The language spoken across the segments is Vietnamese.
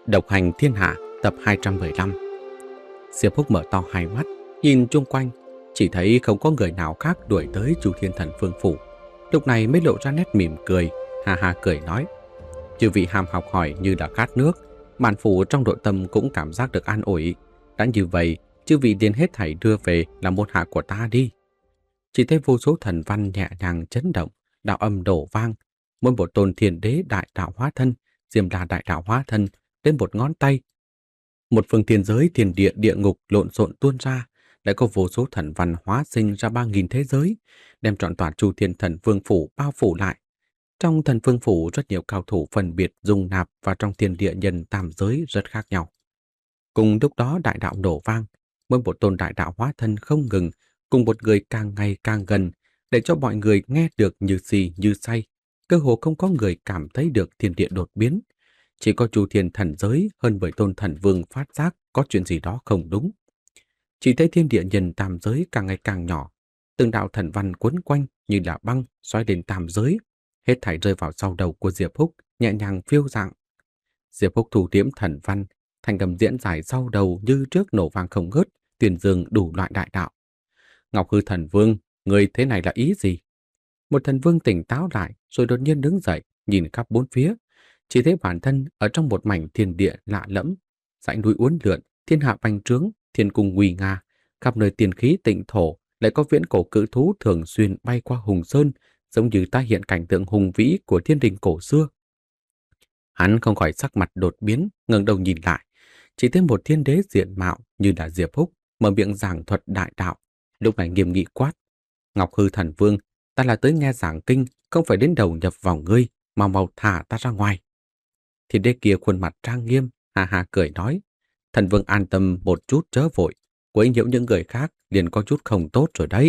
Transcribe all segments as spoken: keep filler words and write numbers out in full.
Độc hành thiên hạ tập hai trăm mười lăm. Diệp Húc mở to hai mắt, nhìn chung quanh, chỉ thấy không có người nào khác đuổi tới Chu Thiên Thần Vương phủ. Lúc này mới lộ ra nét mỉm cười, ha ha cười nói: "Chư vị ham học hỏi như đã khát nước, bản phủ trong nội tâm cũng cảm giác được an ủi. Đã như vậy, chư vị liền hết thảy đưa về làm môn hạ của ta đi." Chỉ thấy vô số thần văn nhẹ nhàng chấn động, đạo âm đổ vang, mỗi một tôn thiên đế đại đạo hóa thân, Diêm La đại đạo hóa thân, đến một ngón tay. Một phương thiên giới thiên địa địa ngục lộn xộn tuôn ra, lại có vô số thần văn hóa sinh ra ba nghìn thế giới, đem trọn tòa Chu Thiên Thần Vương phủ bao phủ lại. Trong Thần Vương phủ rất nhiều cao thủ phân biệt dung nạp vào trong thiên địa nhân tam giới rất khác nhau. Cùng lúc đó đại đạo nổ vang, mỗi một tôn đại đạo hóa thân không ngừng, cùng một người càng ngày càng gần, để cho mọi người nghe được như si như say. Cơ hồ không có người cảm thấy được thiên địa đột biến. Chỉ có Chu Thiên thần giới hơn mười tôn thần vương phát giác có chuyện gì đó không đúng. Chỉ thấy thiên địa nhân tam giới càng ngày càng nhỏ, từng đạo thần văn quấn quanh như là băng xoáy lên tam giới, hết thảy rơi vào sau đầu của Diệp Húc, nhẹ nhàng phiêu dạng. Diệp Húc thủ tiễm thần văn, thành cầm diễn giải sau đầu như trước nổ vang không ngớt, tuyên dương đủ loại đại đạo. Ngọc Hư Thần Vương, người thế này là ý gì? Một thần vương tỉnh táo lại rồi đột nhiên đứng dậy, nhìn khắp bốn phía, chỉ thấy bản thân ở trong một mảnh thiên địa lạ lẫm, dãy núi uốn lượn, thiên hạ bành trướng, thiên cung nguy nga, khắp nơi tiên khí tịnh thổ, lại có viễn cổ cự thú thường xuyên bay qua Hùng Sơn, giống như tái hiện cảnh tượng hùng vĩ của thiên đình cổ xưa. Hắn không khỏi sắc mặt đột biến, ngẩng đầu nhìn lại, chỉ thấy một thiên đế diện mạo như là Diệp Húc, mở miệng giảng thuật đại đạo, lúc này nghiêm nghị quát: "Ngọc Hư Thần Vương, ta là tới nghe giảng kinh, không phải đến đầu nhập vào ngươi, mau mau thả ta ra ngoài." Thiên đế kia khuôn mặt trang nghiêm, ha ha cười nói: "Thần Vương an tâm một chút chớ vội, quấy nhiễu những người khác liền có chút không tốt rồi đấy."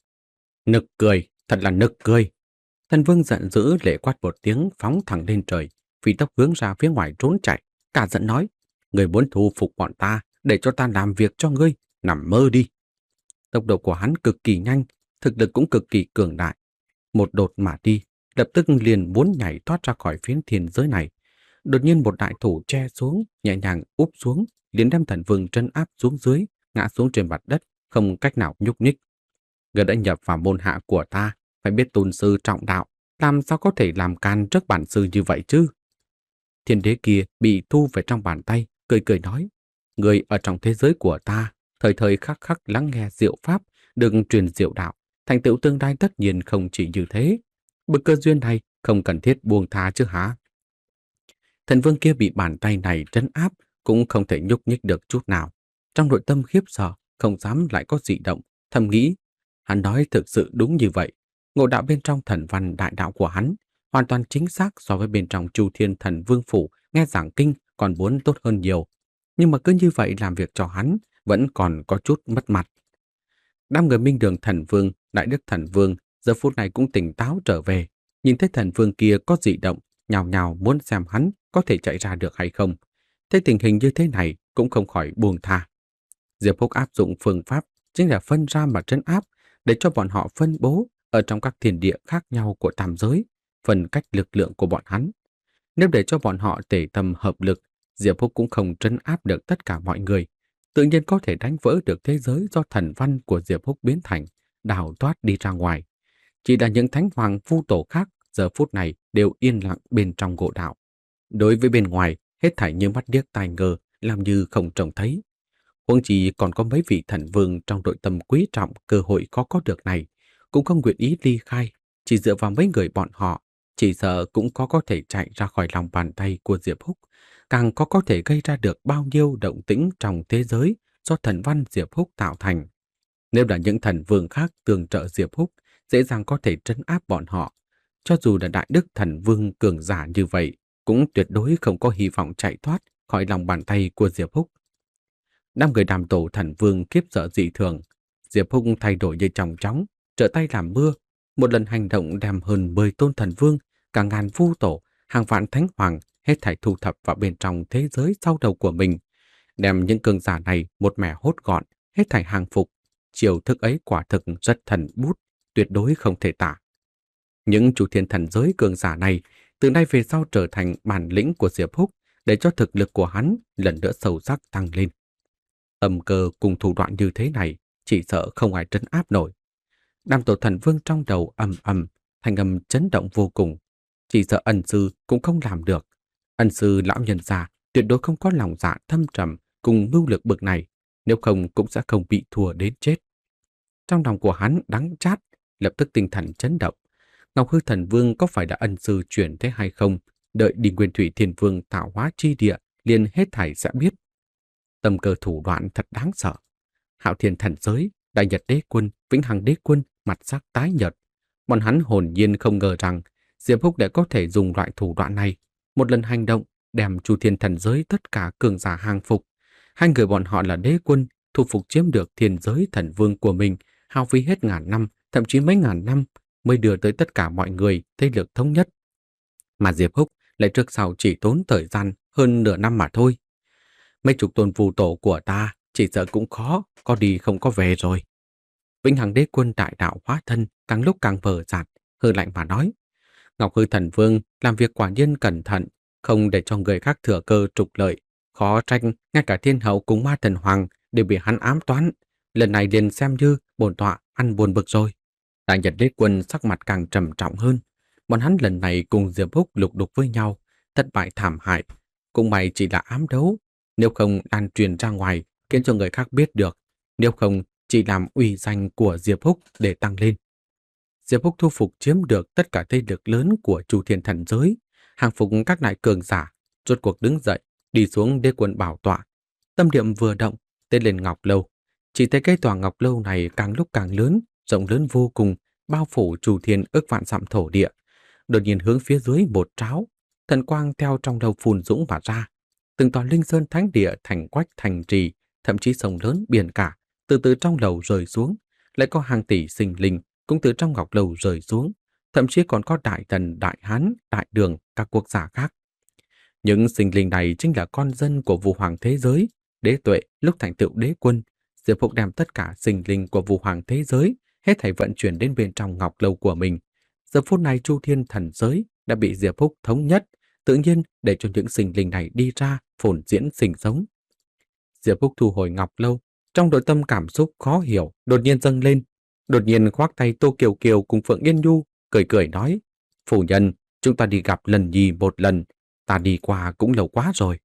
Nực cười, thật là nực cười. Thần Vương giận dữ lệ quát một tiếng, phóng thẳng lên trời, phi tốc hướng ra phía ngoài trốn chạy, cả giận nói: "Người muốn thu phục bọn ta, để cho ta làm việc cho ngươi, nằm mơ đi." Tốc độ của hắn cực kỳ nhanh, thực lực cũng cực kỳ cường đại. Một đột mà đi, lập tức liền muốn nhảy thoát ra khỏi phiến thiên giới này. Đột nhiên một đại thủ che xuống, nhẹ nhàng úp xuống, liền đem Thần Vương trấn áp xuống dưới, ngã xuống trên mặt đất, không cách nào nhúc nhích. Người đã nhập vào môn hạ của ta, phải biết tôn sư trọng đạo, làm sao có thể làm can trước bản sư như vậy chứ? Thiên đế kia bị thu về trong bàn tay, cười cười nói: "Người ở trong thế giới của ta, thời thời khắc khắc lắng nghe diệu pháp, đừng truyền diệu đạo, thành tựu tương lai tất nhiên không chỉ như thế. Bực cơ duyên này không cần thiết buông tha chứ hả?" Thần vương kia bị bàn tay này trấn áp, cũng không thể nhúc nhích được chút nào. Trong nội tâm khiếp sợ, không dám lại có dị động, thầm nghĩ: hắn nói thực sự đúng như vậy. Ngộ đạo bên trong thần văn đại đạo của hắn hoàn toàn chính xác so với bên trong Chu Thiên Thần Vương phủ nghe giảng kinh còn muốn tốt hơn nhiều. Nhưng mà cứ như vậy làm việc cho hắn vẫn còn có chút mất mặt. Đám người Minh Đường Thần Vương, Đại Đức Thần Vương giờ phút này cũng tỉnh táo trở về, nhìn thấy thần vương kia có dị động, nhào nhào muốn xem hắn có thể chạy ra được hay không. Thấy tình hình như thế này cũng không khỏi buông tha. Diệp Húc áp dụng phương pháp chính là phân ra mà trấn áp, để cho bọn họ phân bố ở trong các thiên địa khác nhau của tam giới, phân cách lực lượng của bọn hắn. Nếu để cho bọn họ tề tâm hợp lực, Diệp Húc cũng không trấn áp được tất cả mọi người, tự nhiên có thể đánh vỡ được thế giới do thần văn của Diệp Húc biến thành, đào thoát đi ra ngoài. Chỉ là những thánh hoàng phu tổ khác giờ phút này đều yên lặng bên trong ngộ đạo. Đối với bên ngoài, hết thảy như mắt điếc tai ngơ, làm như không trông thấy. Huống chi còn có mấy vị thần vương trong nội tâm quý trọng cơ hội khó có được này, cũng không nguyện ý ly khai, chỉ dựa vào mấy người bọn họ, chỉ sợ cũng có có thể chạy ra khỏi lòng bàn tay của Diệp Húc, càng có có thể gây ra được bao nhiêu động tĩnh trong thế giới do thần văn Diệp Húc tạo thành. Nếu là những thần vương khác tương trợ Diệp Húc, dễ dàng có thể trấn áp bọn họ. Cho dù là đại đức thần vương cường giả như vậy, cũng tuyệt đối không có hy vọng chạy thoát khỏi lòng bàn tay của Diệp Húc. Năm người đàm tổ thần vương kiếp sợ dị thường, Diệp Húc thay đổi như chóng chóng, trở tay làm mưa, một lần hành động đem hơn mười tôn thần vương, cả ngàn vu tổ, hàng vạn thánh hoàng hết thảy thu thập vào bên trong thế giới sau đầu của mình, đem những cường giả này một mẻ hốt gọn, hết thảy hàng phục. Chiều thức ấy quả thực rất thần bút, tuyệt đối không thể tả. Những chủ thiên thần giới cường giả này từ nay về sau trở thành bản lĩnh của Diệp Húc, để cho thực lực của hắn lần nữa sâu sắc tăng lên. Tâm cơ cùng thủ đoạn như thế này, chỉ sợ không ai trấn áp nổi. Nam tổ thần vương trong đầu ầm ầm, thanh âm chấn động vô cùng. Chỉ sợ ân sư cũng không làm được. Ân sư lão nhân già tuyệt đối không có lòng dạ thâm trầm cùng mưu lược bực này, nếu không cũng sẽ không bị thua đến chết. Trong lòng của hắn đắng chát, lập tức tinh thần chấn động. Ngọc Hư Thần Vương có phải đã ân sư chuyển thế hay không? Đợi đi Nguyên Thủy Thiên Vương tạo hóa chi địa, liền hết thảy sẽ biết. Tâm cơ thủ đoạn thật đáng sợ. Hạo Thiên Thần Giới, Đại Nhật Đế Quân, Vĩnh Hằng Đế Quân mặt sắc tái nhợt. Bọn hắn hồn nhiên không ngờ rằng Diệp Húc đã có thể dùng loại thủ đoạn này, một lần hành động đem Chu Thiên Thần Giới tất cả cường giả hàng phục. Hai người bọn họ là đế quân, thu phục chiếm được thiên giới thần vương của mình, hao phí hết ngàn năm, thậm chí mấy ngàn năm mới đưa tới tất cả mọi người thế lực thống nhất. Mà Diệp Húc lại trước sau chỉ tốn thời gian hơn nửa năm mà thôi. Mấy chục tôn phù tổ của ta chỉ sợ cũng khó, có đi không có về rồi. Vĩnh Hằng Đế Quân đại đạo hóa thân càng lúc càng vờ dạt, hừ lạnh mà nói. Ngọc Hư Thần Vương làm việc quả nhiên cẩn thận, không để cho người khác thừa cơ trục lợi. Khó trách ngay cả thiên hậu cùng ma thần hoàng đều bị hắn ám toán. Lần này liền xem như bổn tọa ăn buồn bực rồi. Đại Nhật Đế Quân sắc mặt càng trầm trọng hơn. Bọn hắn lần này cùng Diệp Húc lục đục với nhau, thất bại thảm hại. Cũng may chỉ là ám đấu, nếu không lan truyền ra ngoài khiến cho người khác biết được, nếu không chỉ làm uy danh của Diệp Húc để tăng lên. Diệp Húc thu phục chiếm được tất cả thế lực lớn của Chu Thiên Thần Giới, hàng phục các đại cường giả, rốt cuộc đứng dậy, đi xuống đế quân bảo tọa. Tâm niệm vừa động, tên lên Ngọc Lâu. Chỉ thấy cái tòa Ngọc Lâu này càng lúc càng lớn, rộng lớn vô cùng, bao phủ Chu Thiên ức vạn dặm thổ địa. Đột nhiên hướng phía dưới một tráo, thần quang theo trong đầu phun dũng mà ra. Từng tòa linh sơn thánh địa, thành quách, thành trì, thậm chí sông lớn biển cả, từ từ trong lầu rơi xuống, lại có hàng tỷ sinh linh cũng từ trong Ngọc Lâu rơi xuống, thậm chí còn có đại tần, đại hán, đại đường, các quốc gia khác. Những sinh linh này chính là con dân của Vũ Hoàng thế giới. Đế Tuệ lúc thành tựu đế quân, Diệp Húc đem tất cả sinh linh của Vũ Hoàng thế giới hết thảy vận chuyển đến bên trong Ngọc Lâu của mình. Giờ phút này Chu Thiên Thần Giới đã bị Diệp Húc thống nhất, tự nhiên để cho những sinh linh này đi ra phồn diễn sinh sống. Diệp Húc thu hồi Ngọc Lâu, trong nội tâm cảm xúc khó hiểu đột nhiên dâng lên. Đột nhiên khoác tay Tô Kiều Kiều cùng Phượng Yên Nhu, cười cười nói: "Phu nhân, chúng ta đi gặp lần nhì một lần, ta đi qua cũng lâu quá rồi.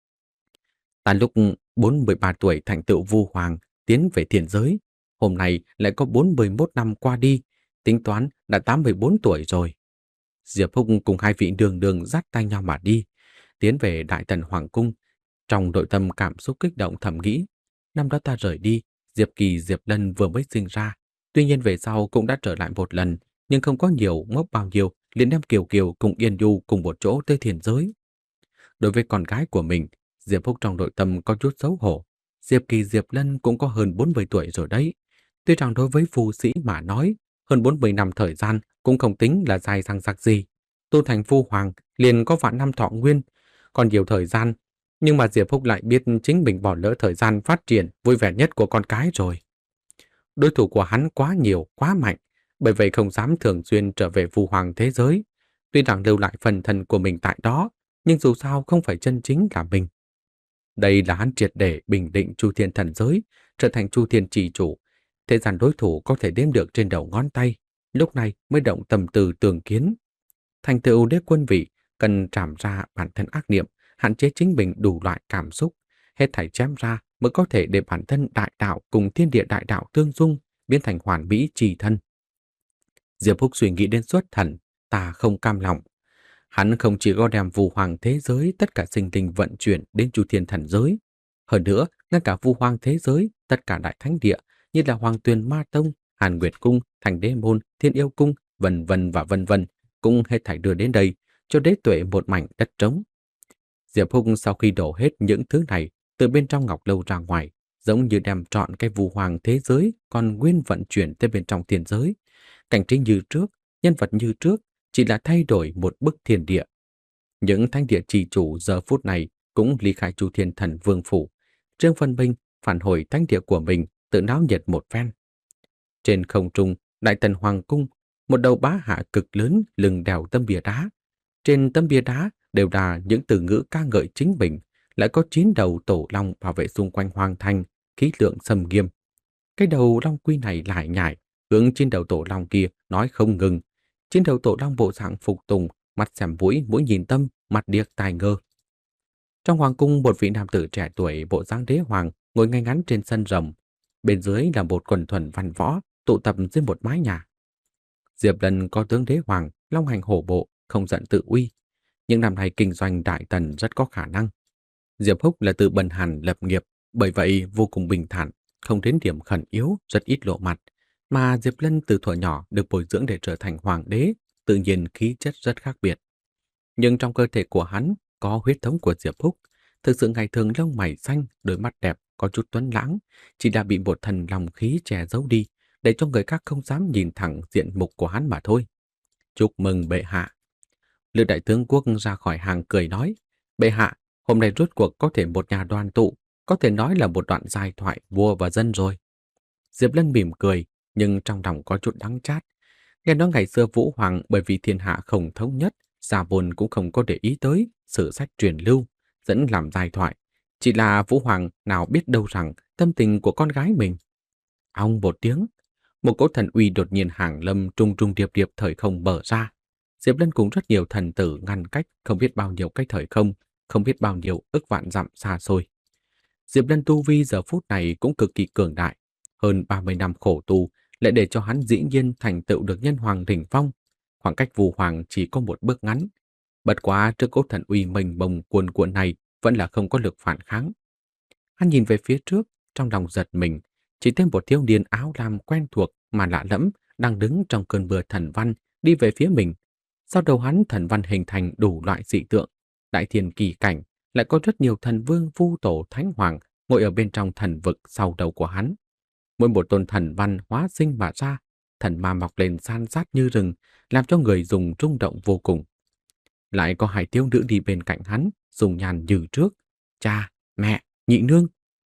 Ta lúc bốn mươi ba tuổi thành tựu Vu Hoàng, tiến về thiên giới, hôm nay lại có bốn mươi mốt năm qua đi, tính toán đã tám mươi bốn tuổi rồi." Diệp Húc cùng hai vị đường đường dắt tay nhau mà đi, tiến về Đại Tần Hoàng cung. Trong nội tâm cảm xúc kích động thầm nghĩ, năm đó ta rời đi, Diệp Kỳ, Diệp Lân vừa mới sinh ra, tuy nhiên về sau cũng đã trở lại một lần, nhưng không có nhiều ngốc bao nhiêu, liền đem Kiều Kiều cùng Yên Du cùng một chỗ tới thiên giới. Đối với con gái của mình, Diệp Húc trong nội tâm có chút xấu hổ. Diệp Kỳ, Diệp Lân cũng có hơn bốn mươi tuổi rồi đấy. Tuy rằng đối với phu sĩ mà nói, hơn bốn mươi năm thời gian cũng không tính là dài dằng dặc gì. Tu thành phu hoàng liền có vạn năm thọ nguyên, còn nhiều thời gian, nhưng mà Diệp Húc lại biết chính mình bỏ lỡ thời gian phát triển vui vẻ nhất của con cái rồi. Đối thủ của hắn quá nhiều, quá mạnh, bởi vậy không dám thường xuyên trở về Vu Hoàng thế giới. Tuy rằng lưu lại phần thân của mình tại đó, nhưng dù sao không phải chân chính là mình. Đây là hắn triệt để bình định Chu Thiên Thần Giới, trở thành Chu Thiên trì chủ. Thế gian đối thủ có thể đếm được trên đầu ngón tay, lúc này mới động tâm tư tường kiến. Thành tựu đế quân vị, cần trảm ra bản thân ác niệm, hạn chế chính mình đủ loại cảm xúc, hết thảy chém ra mới có thể để bản thân đại đạo cùng thiên địa đại đạo tương dung, biến thành hoàn mỹ trì thân. Diệp Húc suy nghĩ đến xuất thần, ta không cam lòng. Hắn không chỉ có đem Vu Hoàng thế giới tất cả sinh linh vận chuyển đến Chu Thiên Thần Giới, hơn nữa ngay cả Vu Hoàng thế giới tất cả đại thánh địa như là Hoàng Tuyền Ma Tông, Hàn Nguyệt Cung, Thành Đế Môn, Thiên Yêu Cung, vân vân và vân vân, cũng hết thảy đưa đến đây, cho đế tuệ một mảnh đất trống. Diệp Húc sau khi đổ hết những thứ này từ bên trong Ngọc Lâu ra ngoài, giống như đem trọn cái Vu Hoàng thế giới còn nguyên vận chuyển tới bên trong thiên giới. Cảnh trí như trước, nhân vật như trước, chỉ là thay đổi một bức thiên địa. Những thánh địa trì chủ giờ phút này cũng ly khai Chu Thiên Thần Vương phủ. Trương Vân Minh phản hồi thánh địa của mình, tự náo nhiệt một phen. Trên không trung, Đại Tần Hoàng cung, một đầu bá hạ cực lớn lưng đèo tấm bia đá. Trên tấm bia đá đều là những từ ngữ ca ngợi chính mình, lại có chín đầu tổ long bảo vệ xung quanh hoàng thành, khí lượng xâm nghiêm. Cái đầu long quy này lại nhải, hướng trên đầu tổ long kia nói không ngừng. Trên đầu tổ long bộ dạng phục tùng, mắt xem mũi, mũi nhìn tâm, mặt điếc tai ngơ. Trong hoàng cung, một vị nam tử trẻ tuổi bộ dáng đế hoàng ngồi ngay ngắn trên sân rồng. Bên dưới là một quần thuần văn võ tụ tập dưới một mái nhà. Diệp Lân có tướng đế hoàng, long hành hổ bộ, không giận tự uy. Những năm nay kinh doanh đại tần rất có khả năng. Diệp Húc là từ bần hàn lập nghiệp, bởi vậy vô cùng bình thản, không đến điểm khẩn yếu, rất ít lộ mặt. Mà Diệp Lân từ thuở nhỏ được bồi dưỡng để trở thành hoàng đế, tự nhiên khí chất rất khác biệt. Nhưng trong cơ thể của hắn có huyết thống của Diệp Húc, thực sự ngày thường lông mày xanh, đôi mắt đẹp, có chút tuấn lãng, chỉ đã bị một thần lòng khí che giấu đi, để cho người khác không dám nhìn thẳng diện mục của hắn mà thôi. Chúc mừng bệ hạ. Lữ đại tướng quốc ra khỏi hàng cười nói, bệ hạ, hôm nay rốt cuộc có thể một nhà đoàn tụ, có thể nói là một đoạn giai thoại vua và dân rồi. Diệp Lân mỉm cười, nhưng trong lòng có chút đắng chát. Nghe nói ngày xưa Vũ Hoàng bởi vì thiên hạ không thống nhất, Gia Bồn cũng không có để ý tới sử sách truyền lưu, dẫn làm giai thoại. Chỉ là Vũ Hoàng nào biết đâu rằng tâm tình của con gái mình. Ong một tiếng, một cỗ thần uy đột nhiên hàng lâm trung trung điệp điệp thời không mở ra. Diệp Lân cùng rất nhiều thần tử ngăn cách không biết bao nhiêu cái thời không, không biết bao nhiêu ức vạn dặm xa xôi. Diệp Lân tu vi giờ phút này cũng cực kỳ cường đại, hơn ba mươi năm khổ tu lại để cho hắn dĩ nhiên thành tựu được nhân hoàng đỉnh phong, khoảng cách Vũ Hoàng chỉ có một bước ngắn. Bất quá trước cỗ thần uy mênh mông cuồn cuộn này vẫn là không có lực phản kháng. Hắn nhìn về phía trước, trong lòng giật mình, chỉ thêm một thiếu niên áo lam quen thuộc mà lạ lẫm đang đứng trong cơn mưa thần văn đi về phía mình. Sau đầu hắn thần văn hình thành đủ loại dị tượng, đại thiên kỳ cảnh, lại có rất nhiều thần vương vu tổ thánh hoàng ngồi ở bên trong thần vực sau đầu của hắn. Mỗi một tôn thần văn hóa sinh mà ra, thần ma mọc lên san sát như rừng, làm cho người dùng rung động vô cùng. Lại có hai thiếu nữ đi bên cạnh hắn, dùng nhàn như trước. Cha, mẹ, nhị nương.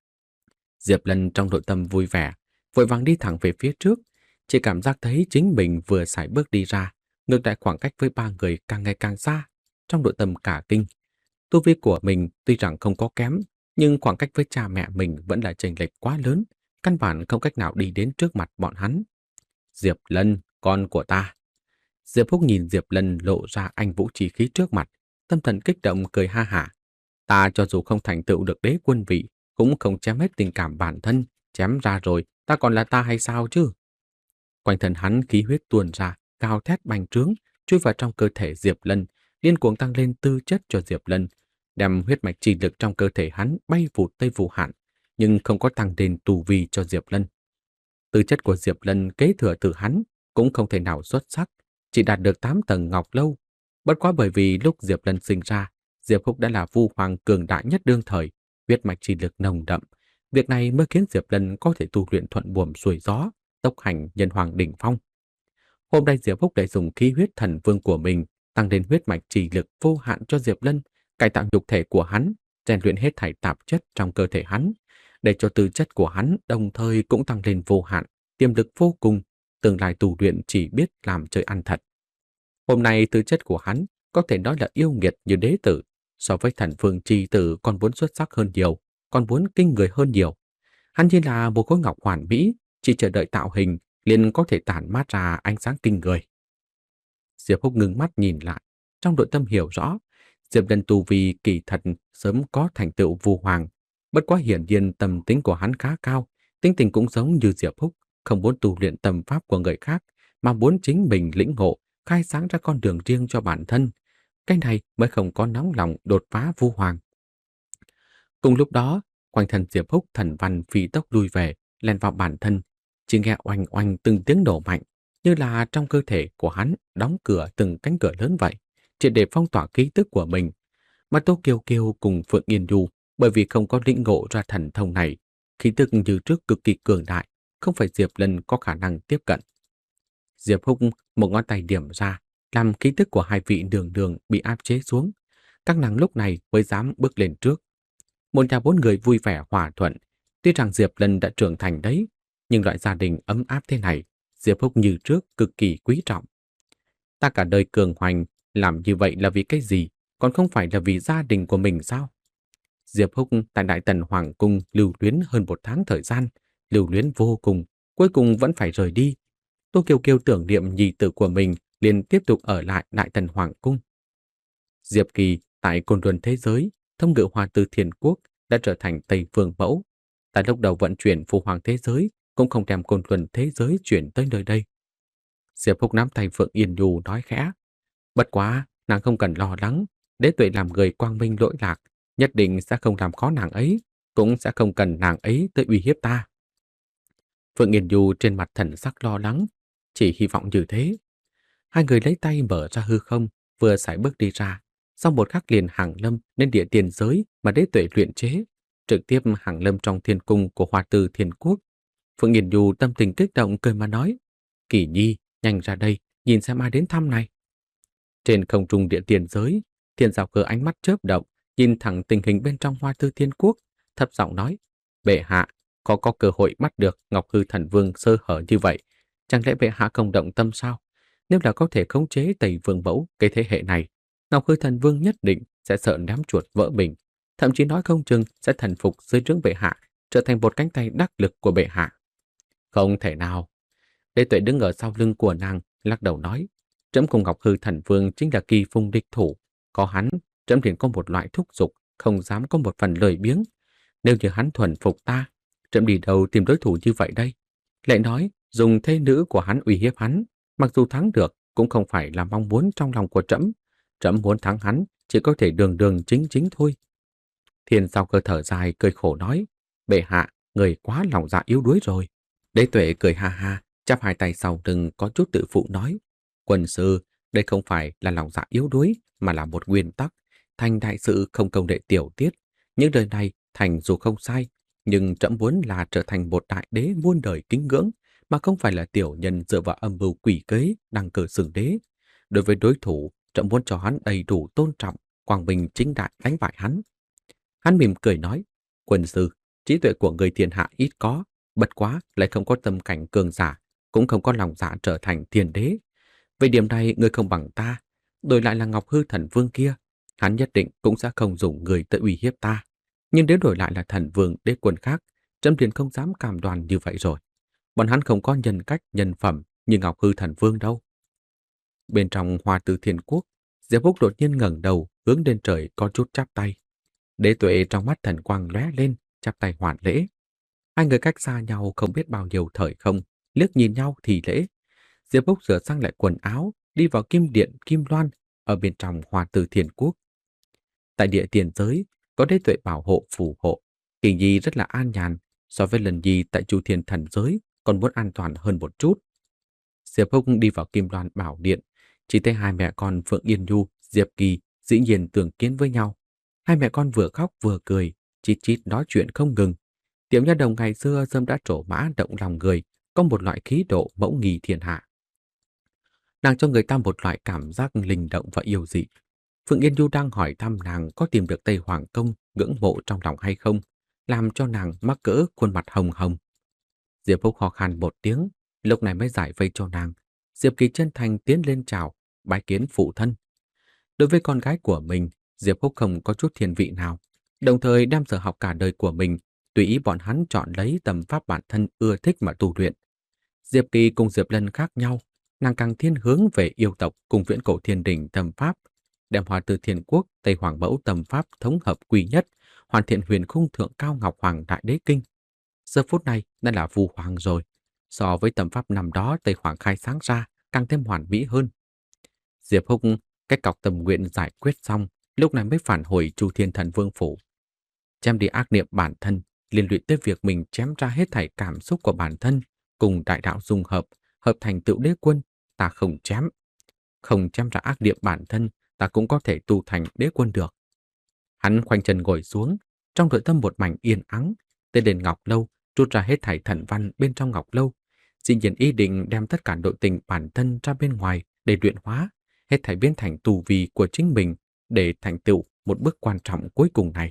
Diệp Lân trong nội tâm vui vẻ, vội vàng đi thẳng về phía trước, chỉ cảm giác thấy chính mình vừa sải bước đi ra, ngược lại khoảng cách với ba người càng ngày càng xa, trong nội tâm cả kinh. Tu vi của mình tuy rằng không có kém, nhưng khoảng cách với cha mẹ mình vẫn là chênh lệch quá lớn, căn bản không cách nào đi đến trước mặt bọn hắn. Diệp Lân, con của ta. Diệp Húc nhìn Diệp Lân lộ ra anh vũ chi khí trước mặt, tâm thần kích động cười ha hả. Ta cho dù không thành tựu được đế quân vị, cũng không chém hết tình cảm bản thân, chém ra rồi, ta còn là ta hay sao chứ? Quanh thân hắn khí huyết tuôn ra, cao thét bành trướng, chui vào trong cơ thể Diệp Lân, điên cuồng tăng lên tư chất cho Diệp Lân, đem huyết mạch chi lực trong cơ thể hắn bay vụt tới vô hạn, nhưng không có tăng lên tu vi cho Diệp Lân. Tư chất của Diệp Lân kế thừa từ hắn cũng không thể nào xuất sắc, chỉ đạt được tám tầng ngọc lâu. Bất quá bởi vì lúc Diệp Lân sinh ra, Diệp Húc đã là vu hoàng cường đại nhất đương thời, huyết mạch chi lực nồng đậm, việc này mới khiến Diệp Lân có thể tu luyện thuận buồm xuôi gió, tốc hành nhân hoàng đỉnh phong. Hôm nay Diệp Húc đã dùng khí huyết thần vương của mình tăng lên huyết mạch chi lực vô hạn cho Diệp Lân, cải tạo nhục thể của hắn, rèn luyện hết thảy tạp chất trong cơ thể hắn, để cho tư chất của hắn đồng thời cũng tăng lên vô hạn, tiềm lực vô cùng, tương lai tu luyện chỉ biết làm chơi ăn thật. Hôm nay tư chất của hắn có thể nói là yêu nghiệt như đế tử, so với thần vương chi tử còn muốn xuất sắc hơn nhiều, còn muốn kinh người hơn nhiều. Hắn như là một khối ngọc hoàn mỹ, chỉ chờ đợi tạo hình liền có thể tản mát ra ánh sáng kinh người. Diệp Húc ngưng mắt nhìn lại, trong nội tâm hiểu rõ, Diệp Lân tu vi kỳ thật sớm có thành tựu vu hoàng, bất quá hiển nhiên tâm tính của hắn khá cao, tính tình cũng giống như Diệp Húc, không muốn tu luyện tâm pháp của người khác, mà muốn chính mình lĩnh ngộ, khai sáng ra con đường riêng cho bản thân. Cái này mới không có nóng lòng đột phá vu hoàng. Cùng lúc đó, quanh thân Diệp Húc thần văn phi tốc lui về, len vào bản thân, chỉ nghe oanh oanh từng tiếng nổ mạnh, như là trong cơ thể của hắn đóng cửa từng cánh cửa lớn vậy, chỉ để phong tỏa ký tức của mình. Mà Tô Kiều Kiều cùng Phượng Yên Du bởi vì không có lĩnh ngộ ra thần thông này, khí tức như trước cực kỳ cường đại, không phải Diệp Lân có khả năng tiếp cận. Diệp Húc một ngón tay điểm ra, làm khí tức của hai vị đường đường bị áp chế xuống. Các nàng lúc này mới dám bước lên trước. Một nhà bốn người vui vẻ hòa thuận. Tuy rằng Diệp Lân đã trưởng thành đấy, nhưng loại gia đình ấm áp thế này, Diệp Húc như trước cực kỳ quý trọng. Ta cả đời cường hoành, làm như vậy là vì cái gì? còn không phải là vì gia đình của mình sao? Diệp Húc tại Đại Tần Hoàng Cung lưu luyến hơn một tháng thời gian, lưu luyến vô cùng, cuối cùng vẫn phải rời đi. Tô Kiều Kiều tưởng niệm nhi tử của mình liền tiếp tục ở lại Đại Tần Hoàng Cung. Diệp Kỳ tại Côn Luân thế giới, thông ngự Hoa Tư Thiên Quốc đã trở thành Tây Vương mẫu. Tại lúc đầu vận chuyển Phụ Hoàng thế giới cũng không đem Côn Luân thế giới chuyển tới nơi đây. Diệp Húc nắm tay Phượng Yên Nhu nói khẽ, bất quá nàng không cần lo lắng, Đế Tuệ làm người quang minh lỗi lạc, nhất định sẽ không làm khó nàng ấy, cũng sẽ không cần nàng ấy tới uy hiếp ta. Phượng Yên Nhu trên mặt thần sắc lo lắng, chỉ hy vọng như thế. Hai người lấy tay mở ra hư không, vừa sải bước đi ra, sau một khắc liền hàng lâm lên địa tiền giới mà Đế Tuệ luyện chế, trực tiếp hàng lâm trong thiên cung của Hoa Tư Thiên Quốc. Phượng Yên Nhu tâm tình kích động cười mà nói, Kỳ Nhi, nhanh ra đây, nhìn xem ai đến thăm này. Trên không trung địa tiền giới, Thiên Giao Cơ ánh mắt chớp động, nhìn thẳng tình hình bên trong Hoa Tư Thiên Quốc, thấp giọng nói, bệ hạ, có có cơ hội bắt được Ngọc Hư Thần Vương sơ hở như vậy, chẳng lẽ bệ hạ không động tâm sao? Nếu là có thể khống chế Tây Vương mẫu cái thế hệ này, Ngọc Hư Thần Vương nhất định sẽ sợ ném chuột vỡ bình, thậm chí nói không chừng sẽ thần phục dưới trướng bệ hạ, trở thành một cánh tay đắc lực của bệ hạ. Không thể nào. Đế Tuệ đứng ở sau lưng của nàng, lắc đầu nói, trẫm cùng Ngọc Hư Thần Vương chính là kỳ phùng địch thủ, có hắn, trẫm liền có một loại thúc giục, không dám có một phần lười biếng. Nếu như hắn thuần phục ta, trẫm đi đâu tìm đối thủ như vậy đây? Lại nói, dùng thê nữ của hắn uy hiếp hắn, mặc dù thắng được, cũng không phải là mong muốn trong lòng của trẫm. Trẫm muốn thắng hắn, chỉ có thể đường đường chính chính thôi. Thiên Giao Cơ thở dài cười khổ nói, bệ hạ, người quá lòng dạ yếu đuối rồi. Đế Tuệ cười ha ha, chắp hai tay sau lưng có chút tự phụ nói, quân sư, đây không phải là lòng dạ yếu đuối, mà là một nguyên tắc. Thành đại sự không công đệ tiểu tiết. Những lời này Thành dù không sai, nhưng trẫm muốn là trở thành một đại đế muôn đời kính ngưỡng, mà không phải là tiểu nhân dựa vào âm mưu quỷ kế đăng cơ xưng đế. Đối với đối thủ, trẫm muốn cho hắn đầy đủ tôn trọng, quang minh chính đại đánh bại hắn. Hắn mỉm cười nói, quân sư, trí tuệ của người thiên hạ ít có, bất quá lại không có tâm cảnh cường giả, cũng không có lòng dạ trở thành thiên đế. Về điểm này người không bằng ta, đổi lại là Ngọc Hư Thần Vương kia, hắn nhất định cũng sẽ không dùng người tới uy hiếp ta. Nhưng nếu đổi lại là thần vương đế quân khác, trẫm liền không dám cam đoan như vậy rồi. Bọn hắn không có nhân cách, nhân phẩm như Ngọc Hư Thần Vương đâu. Bên trong Hoa Tư Thiên Quốc, Diệp Húc đột nhiên ngẩng đầu hướng lên trời có chút chắp tay. Đế Tuệ trong mắt thần quang lóe lên, chắp tay hoàn lễ. Hai người cách xa nhau không biết bao nhiêu thời không, liếc nhìn nhau thì lễ. Diệp Húc sửa sang lại quần áo, đi vào kim điện Kim Loan ở bên trong Hoa Tư Thiên Quốc. Tại địa tiền giới, có Đế Tuệ bảo hộ phù hộ, Kỳ Nhi rất là an nhàn, so với lần Nhi tại Chu Thiên Thần giới còn muốn an toàn hơn một chút. Diệp Húc đi vào Kim Loan bảo điện, chỉ thấy hai mẹ con Phượng Yên Nhu, Diệp Kỳ dĩ nhiên tưởng kiến với nhau. Hai mẹ con vừa khóc vừa cười, chít chít nói chuyện không ngừng. Tiểu nha đầu ngày xưa sớm đã trổ mã động lòng người, có một loại khí độ mẫu nghi thiên hạ. Nàng cho người ta một loại cảm giác linh động và yêu dị. Phượng Yên Nhu đang hỏi thăm nàng có tìm được Tây Hoàng Công ngưỡng mộ trong lòng hay không, làm cho nàng mắc cỡ khuôn mặt hồng hồng. Diệp Húc ho khan một tiếng, lúc này mới giải vây cho nàng. Diệp Kỳ chân thành tiến lên chào, bái kiến phụ thân. Đối với con gái của mình, Diệp Húc không có chút thiên vị nào, đồng thời đem sở học cả đời của mình, tùy ý bọn hắn chọn lấy tầm pháp bản thân ưa thích mà tu luyện. Diệp Kỳ cùng Diệp Lân khác nhau, nàng càng thiên hướng về yêu tộc cùng viễn cổ thiên đình tầm pháp, đem Hoa Tư Thiên Quốc Tây Hoàng Mẫu tầm pháp thống hợp quy nhất, hoàn thiện huyền khung thượng cao ngọc hoàng đại đế kinh. Giờ phút này đã là vu hoàng rồi, so với tầm pháp năm đó Tây Hoàng khai sáng ra càng thêm hoàn mỹ hơn. Diệp Húc cách cọc tâm nguyện giải quyết xong, lúc này mới phản hồi Chu Thiên Thần Vương phủ. Chém đi ác niệm bản thân, liên lụy tới việc mình chém ra hết thảy cảm xúc của bản thân, cùng đại đạo dung hợp, hợp thành tựu đế quân, ta không chém. Không chém ra ác niệm bản thân, ta cũng có thể tu thành đế quân được. Hắn khoanh chân ngồi xuống, trong nội tâm một mảnh yên ắng, tới đến Ngọc Lâu, rút ra hết thảy thần văn bên trong Ngọc Lâu, dĩ nhiên ý định đem tất cả nội tình bản thân ra bên ngoài để luyện hóa, hết thảy biến thành tù vi của chính mình để thành tựu một bước quan trọng cuối cùng này.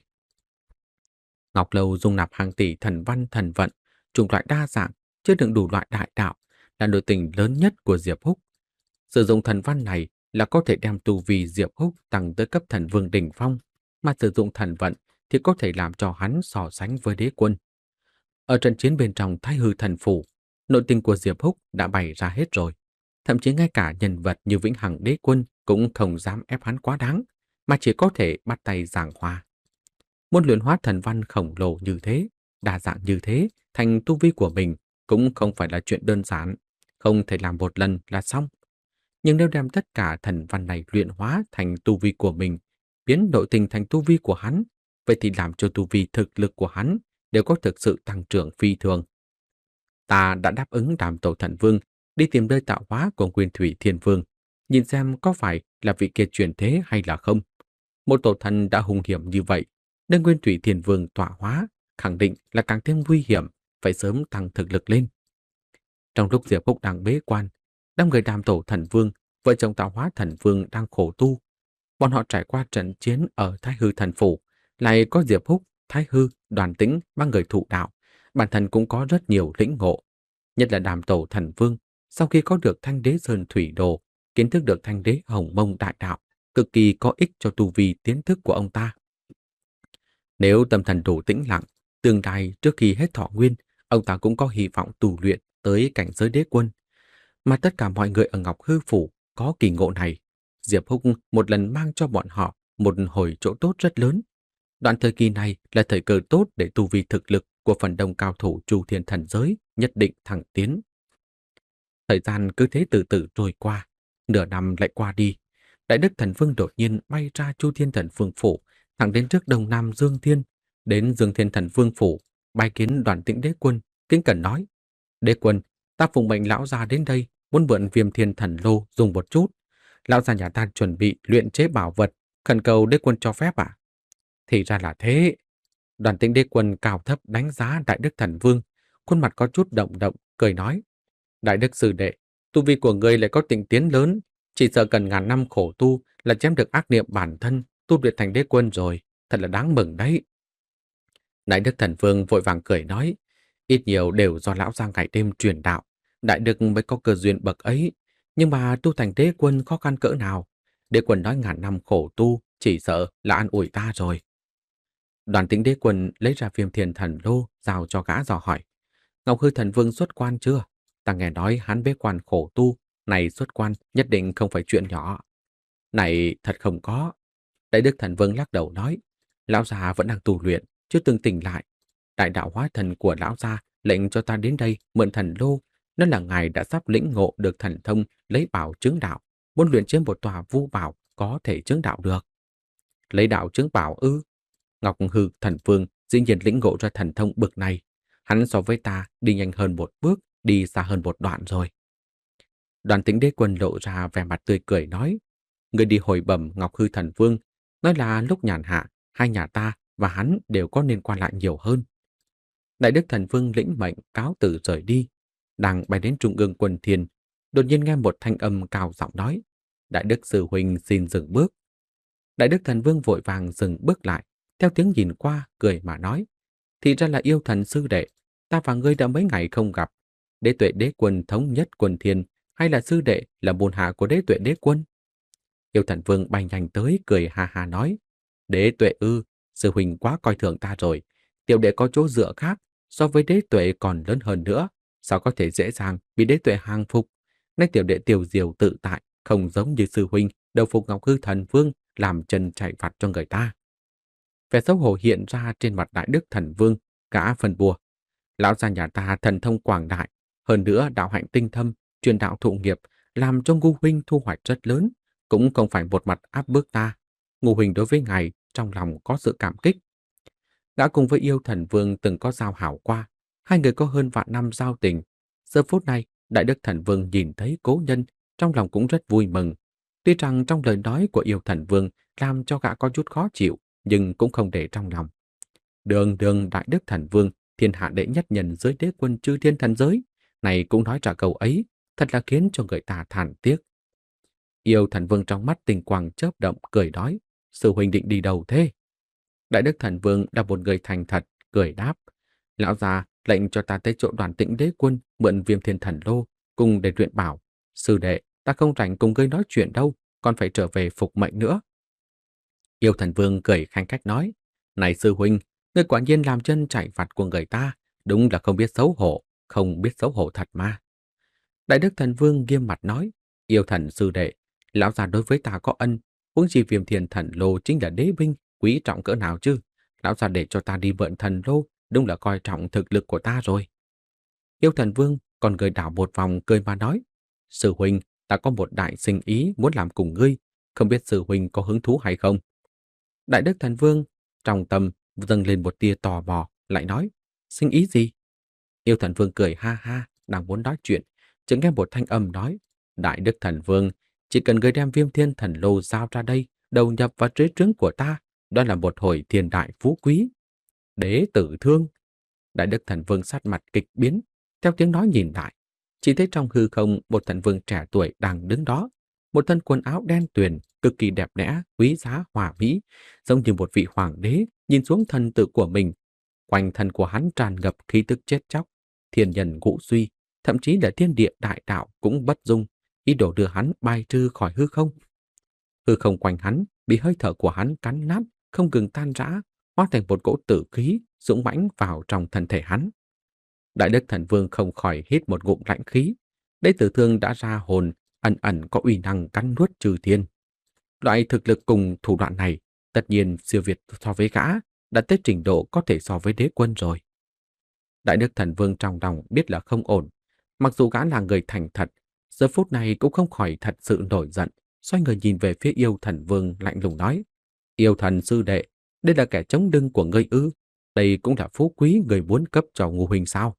Ngọc Lâu dung nạp hàng tỷ thần văn thần vận, chủng loại đa dạng, chứa đựng đủ loại đại đạo, là nội tình lớn nhất của Diệp Húc. Sử dụng thần văn này là có thể đem tu vi Diệp Húc tăng tới cấp thần vương đỉnh phong, mà sử dụng thần vận thì có thể làm cho hắn so sánh với đế quân. Ở trận chiến bên trong Thái Hư Thần Phủ, nội tình của Diệp Húc đã bày ra hết rồi. Thậm chí ngay cả nhân vật như Vĩnh Hằng Đế Quân cũng không dám ép hắn quá đáng, mà chỉ có thể bắt tay giảng hòa. Muốn luyện hóa thần văn khổng lồ như thế, đa dạng như thế, thành tu vi của mình cũng không phải là chuyện đơn giản, không thể làm một lần là xong. Nhưng nếu đem tất cả thần văn này luyện hóa thành tu vi của mình, biến nội tình thành tu vi của hắn, vậy thì làm cho tu vi thực lực của hắn đều có thực sự tăng trưởng phi thường. Ta đã đáp ứng Đàm Tổ Thần Vương đi tìm nơi tạo hóa của Nguyên Thủy Thiên Vương, nhìn xem có phải là vị kia chuyển thế hay là không. Một tổ thần đã hung hiểm như vậy, nên Nguyên Thủy Thiên Vương tọa hóa, khẳng định là càng thêm nguy hiểm, phải sớm tăng thực lực lên. Trong lúc Diệp Húc đang bế quan, đám người Đàm Tổ Thần Vương, vợ chồng tạo hóa thần vương đang khổ tu. Bọn họ trải qua trận chiến ở Thái Hư Thần Phủ, lại có Diệp Húc, Thái Hư, Đoàn Tĩnh ba người thụ đạo, bản thân cũng có rất nhiều lĩnh ngộ. Nhất là Đàm Tổ Thần Vương, sau khi có được Thanh Đế Sơn Thủy Đồ, kiến thức được Thanh Đế Hồng Mông Đại Đạo, cực kỳ có ích cho tu vi tiến thức của ông ta. Nếu tâm thần đủ tĩnh lặng, tương lai trước khi hết thọ nguyên, ông ta cũng có hy vọng tu luyện tới cảnh giới đế quân. Mà tất cả mọi người ở Ngọc Hư Phủ có kỳ ngộ này, Diệp Húc một lần mang cho bọn họ một hồi chỗ tốt rất lớn. Đoạn thời kỳ này là thời cơ tốt để tu vi thực lực của phần đông cao thủ Chu Thiên Thần Giới nhất định thăng tiến. Thời gian cứ thế từ từ trôi qua, nửa năm lại qua đi. Đại Đức Thần Vương đột nhiên bay ra Chu Thiên Thần Vương Phủ, thẳng đến trước Đông Nam Dương Thiên, đến Dương Thiên Thần Vương Phủ, bái kiến Đoàn Tĩnh Đế Quân, kính cẩn nói: Đế Quân, ta phụng mệnh lão gia đến đây, muốn mượn Viêm Thiên Thần Lô dùng một chút. Lão gia nhà ta chuẩn bị luyện chế bảo vật, khẩn cầu Đế Quân cho phép ạ. Thì ra là thế. Đoàn Tĩnh Đế Quân cao thấp đánh giá Đại Đức Thần Vương, khuôn mặt có chút động động, cười nói: Đại Đức sư đệ, tu vi của ngươi lại có tịnh tiến lớn, chỉ sợ cần ngàn năm khổ tu là chém được ác niệm bản thân, tu luyện thành đế quân rồi, thật là đáng mừng đấy. Đại Đức Thần Vương vội vàng cười nói: ít nhiều đều do lão gia ngày đêm truyền đạo, Đại Đức mới có cơ duyên bậc ấy, nhưng mà tu thành đế quân khó khăn cỡ nào, đế quân nói ngàn năm khổ tu, chỉ sợ là an ủi ta rồi. Đoàn Tĩnh Đế Quân lấy ra Viêm Thiên Thần Lô giao cho gã dò hỏi: Ngọc Hư Thần Vương xuất quan chưa? Ta nghe nói hắn bế quan khổ tu, này xuất quan nhất định không phải chuyện nhỏ. Này thật không có. Đại Đức Thần Vương lắc đầu nói: lão già vẫn đang tu luyện, chưa từng tỉnh lại. Đại đạo hóa thần của lão gia lệnh cho ta đến đây mượn thần lô, nên là ngài đã sắp lĩnh ngộ được thần thông lấy bảo chứng đạo, muốn luyện chế một tòa vu bảo có thể chứng đạo được. Lấy đạo chứng bảo ư? Ngọc Hư Thần Vương dĩ nhiên lĩnh ngộ ra thần thông bậc này, hắn so với ta đi nhanh hơn một bước, đi xa hơn một đoạn rồi. Đoàn Tĩnh Đế Quân lộ ra vẻ mặt tươi cười nói: người đi hồi bẩm Ngọc Hư Thần Vương, nói là lúc nhàn hạ, hai nhà ta và hắn đều có nên qua lại nhiều hơn. Đại Đức Thần Vương lĩnh mệnh cáo từ rời đi, đang bay đến trung ương quân thiên, đột nhiên nghe một thanh âm cao giọng nói: Đại Đức Sư Huynh xin dừng bước. Đại Đức Thần Vương vội vàng dừng bước lại, theo tiếng nhìn qua, cười mà nói: thì ra là Yêu Thần sư đệ, ta và ngươi đã mấy ngày không gặp. Đế Tuệ Đế Quân thống nhất quân thiên, hay là sư đệ là môn hạ của Đế Tuệ Đế Quân? Yêu Thần Vương bay nhanh tới, cười ha ha nói: Đế Tuệ ư, sư huynh quá coi thường ta rồi. Tiểu đệ có chỗ dựa khác, so với Đế Tuệ còn lớn hơn nữa, sao có thể dễ dàng bị Đế Tuệ hàng phục? Nay tiểu đệ tiêu diêu tự tại, không giống như sư huynh đầu phục Ngọc Hư Thần Vương, làm chân chạy vặt cho người ta. Vẻ xấu hổ hiện ra trên mặt Đại Đức Thần Vương, gã phân bua: lão gia nhà ta thần thông quảng đại, hơn nữa đạo hạnh tinh thâm, truyền đạo thụ nghiệp, làm cho Ngô huynh thu hoạch rất lớn, cũng không phải một mặt áp bức ta. Ngô huynh đối với ngài trong lòng có sự cảm kích. Gã cùng với Yêu Thần Vương từng có giao hảo qua, hai người có hơn vạn năm giao tình. Giờ phút này, Đại Đức Thần Vương nhìn thấy cố nhân, trong lòng cũng rất vui mừng. Tuy rằng trong lời nói của Yêu Thần Vương làm cho gã có chút khó chịu, nhưng cũng không để trong lòng. Đường đường Đại Đức Thần Vương, thiên hạ đệ nhất nhân dưới đế quân chư thiên thần giới, này cũng nói trả câu ấy, thật là khiến cho người ta thản tiếc. Yêu Thần Vương trong mắt tình quang chớp động, cười nói: sư huynh định đi đâu thế? Đại Đức Thần Vương là một người thành thật, cười đáp: lão già lệnh cho ta tới chỗ Đoàn Tĩnh Đế Quân mượn Viêm Thiên Thần Lô cùng để luyện bảo. Sư đệ, ta không rảnh cùng ngươi nói chuyện đâu, còn phải trở về phục mệnh nữa. Yêu Thần Vương cười khanh khách nói, này sư huynh, ngươi quả nhiên làm chân chạy vặt của người ta, đúng là không biết xấu hổ, không biết xấu hổ thật mà. Đại Đức Thần Vương nghiêm mặt nói, yêu thần sư đệ, lão già đối với ta có ân, huống chi Viêm Thiên Thần Lô chính là đế binh, quý trọng cỡ nào chứ? Lão già để cho ta đi mượn thần lô, đúng là coi trọng thực lực của ta rồi. Yêu Thần Vương còn người đảo một vòng cười mà nói, sư huynh, ta có một đại sinh ý muốn làm cùng ngươi, không biết sư huynh có hứng thú hay không? Đại Đức Thần Vương trong tâm dâng lên một tia tò mò, lại nói, sinh ý gì? Yêu Thần Vương cười ha ha, đang muốn nói chuyện, chợt nghe một thanh âm nói, Đại Đức Thần Vương, chỉ cần người đem Viêm Thiên Thần Lô giao ra đây, đầu nhập vào dưới trướng của ta, đó là một hồi thiên đại phú quý. Đế tử thương. Đại Đức Thần Vương sát mặt kịch biến, theo tiếng nói nhìn lại, chỉ thấy trong hư không một thần vương trẻ tuổi đang đứng đó, một thân quần áo đen tuyền, cực kỳ đẹp đẽ, quý giá, hòa mỹ, giống như một vị hoàng đế nhìn xuống thần tử của mình. Quanh thân của hắn tràn ngập khí tức chết chóc, thiên nhân ngũ suy, thậm chí là thiên địa đại đạo cũng bất dung, ý đồ đưa hắn bay trừ khỏi hư không. Hư không quanh hắn bị hơi thở của hắn cắn nát, không ngừng tan rã, hóa thành một cỗ tử khí dũng mãnh vào trong thân thể hắn. Đại Đức Thần Vương không khỏi hít một ngụm lạnh khí. Đế tử thương đã ra hồn, ẩn ẩn có uy năng cắn nuốt trừ thiên. Loại thực lực cùng thủ đoạn này tất nhiên siêu việt so với gã, đã tới trình độ có thể so với đế quân rồi. Đại Đức Thần Vương trong lòng biết là không ổn. Mặc dù gã là người thành thật, giờ phút này cũng không khỏi thật sự nổi giận, xoay người nhìn về phía Yêu Thần Vương lạnh lùng nói, Yêu Thần sư đệ, đây là kẻ chống lưng của ngươi ư? Đây cũng là phú quý người muốn cấp cho Ngô huynh sao?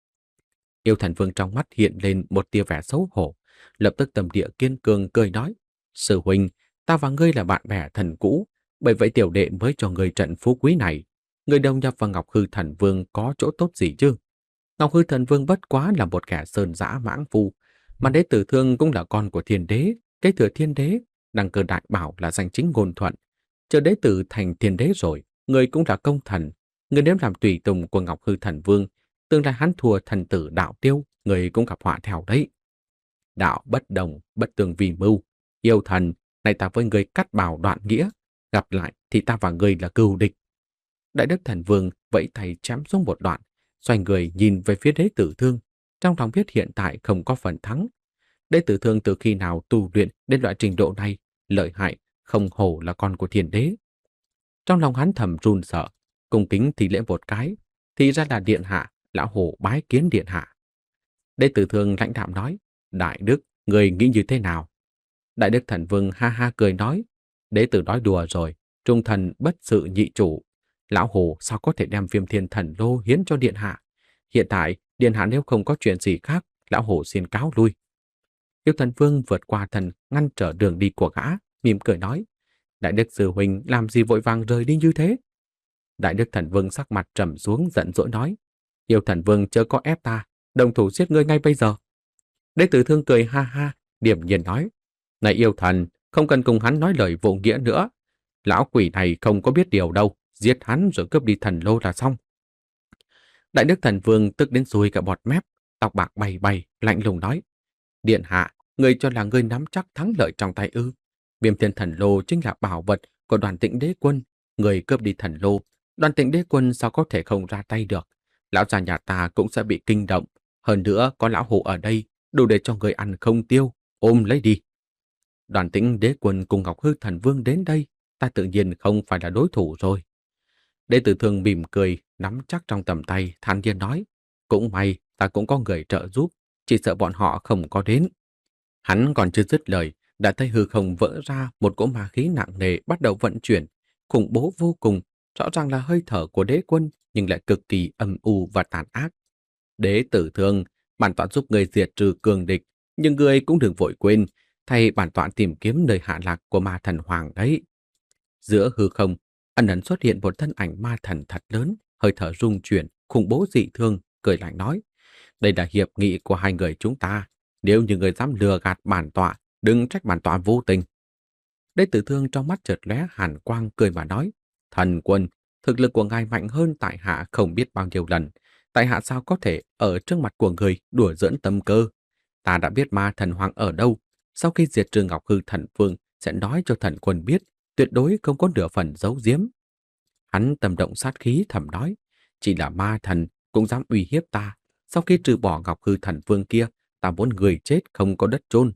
Yêu Thần Vương trong mắt hiện lên một tia vẻ xấu hổ, lập tức tâm địa kiên cường cười nói, sư huynh, ta và ngươi là bạn bè thần cũ, bởi vậy tiểu đệ mới cho ngươi trận phú quý này. Ngươi đồng nhập vào Ngọc Hư Thần Vương có chỗ tốt gì chứ? Ngọc Hư Thần Vương bất quá là một kẻ sơn dã mãng phu, mà đế tử thương cũng là con của thiên đế, kế thừa thiên đế, đăng cơ đại bảo là danh chính ngôn thuận. Chờ đế tử thành thiên đế rồi, người cũng là công thần, người nếu làm tùy tùng của Ngọc Hư Thần Vương, tương lai hắn thua thần tử đạo tiêu, người cũng gặp họa theo đấy. Đạo bất đồng, bất tương vì mưu, yêu thần, này ta với người cắt bào đoạn nghĩa, gặp lại thì ta và người là cừu địch. Đại Đức Thần Vương vẫy tay chém xuống một đoạn, xoay người nhìn về phía đế tử thương, trong lòng biết hiện tại không có phần thắng. Đế tử thương từ khi nào tu luyện đến loại trình độ này, lợi hại, không hổ là con của thiên đế. Trong lòng hắn thầm run sợ, cung kính thì lễ một cái, thì ra là điện hạ, lão hổ bái kiến điện hạ. Đế tử thương lãnh đạm nói, Đại Đức, người nghĩ như thế nào? Đại Đức Thần Vương ha ha cười nói, đế tử nói đùa rồi, trung thần bất sự nhị chủ. Lão hổ sao có thể đem Viêm Thiên Thần Lô hiến cho điện hạ? Hiện tại, điện hạ nếu không có chuyện gì khác, lão hổ xin cáo lui. Yêu Thần Vương vượt qua thần ngăn trở đường đi của gã, mỉm cười nói, Đại Đức sư huynh làm gì vội vàng rời đi như thế? Đại Đức Thần Vương sắc mặt trầm xuống giận dỗi nói, Yêu Thần Vương chớ có ép ta, đồng thủ giết ngươi ngay bây giờ. Đế tử thương cười ha ha, điềm nhiên nói, này yêu thần, không cần cùng hắn nói lời vô nghĩa nữa. Lão quỷ này không có biết điều đâu, giết hắn rồi cướp đi thần lô là xong. Đại Đức Thần Vương tức đến sùi cả bọt mép, tóc bạc bay bay, lạnh lùng nói, điện hạ, người cho là người nắm chắc thắng lợi trong tay ư? Viêm Thiên Thần Lô chính là bảo vật của Đoàn Tịnh Đế Quân, người cướp đi thần lô, Đoàn Tịnh Đế Quân sao có thể không ra tay được? Lão già nhà ta cũng sẽ bị kinh động, hơn nữa có lão hổ ở đây, đủ để cho người ăn không tiêu, ôm lấy đi. Đoàn Tĩnh Đế Quân cùng Ngọc Hư Thần Vương đến đây, ta tự nhiên không phải là đối thủ rồi. Đế tử thương mỉm cười, nắm chắc trong tầm tay, thản nhiên nói, cũng may ta cũng có người trợ giúp, chỉ sợ bọn họ không có đến. Hắn còn chưa dứt lời, đã thấy hư không vỡ ra một cỗ ma khí nặng nề bắt đầu vận chuyển, khủng bố vô cùng, rõ ràng là hơi thở của đế quân nhưng lại cực kỳ âm u và tàn ác. Đế tử thương, bản tọa giúp người diệt trừ cường địch, nhưng người cũng đừng vội quên, thay bản tọa tìm kiếm nơi hạ lạc của ma thần hoàng đấy. Giữa hư không, ẩn ẩn xuất hiện một thân ảnh ma thần thật lớn, hơi thở rung chuyển, khủng bố dị thương, cười lạnh nói, đây là hiệp nghị của hai người chúng ta, nếu như người dám lừa gạt bản tọa, đừng trách bản tọa vô tình. Đế tử thương trong mắt chợt lóe hàn quang cười mà nói, thần quân, thực lực của ngài mạnh hơn tại hạ không biết bao nhiêu lần, tại hạ sao có thể ở trước mặt của người đùa giỡn tâm cơ. Ta đã biết ma thần hoàng ở đâu, sau khi diệt trừ Ngọc Hư Thần Vương sẽ nói cho thần quân biết, tuyệt đối không có nửa phần giấu giếm. Hắn tâm động sát khí thầm nói, chỉ là ma thần cũng dám uy hiếp ta. Sau khi trừ bỏ Ngọc Hư Thần Vương kia, ta muốn người chết không có đất chôn.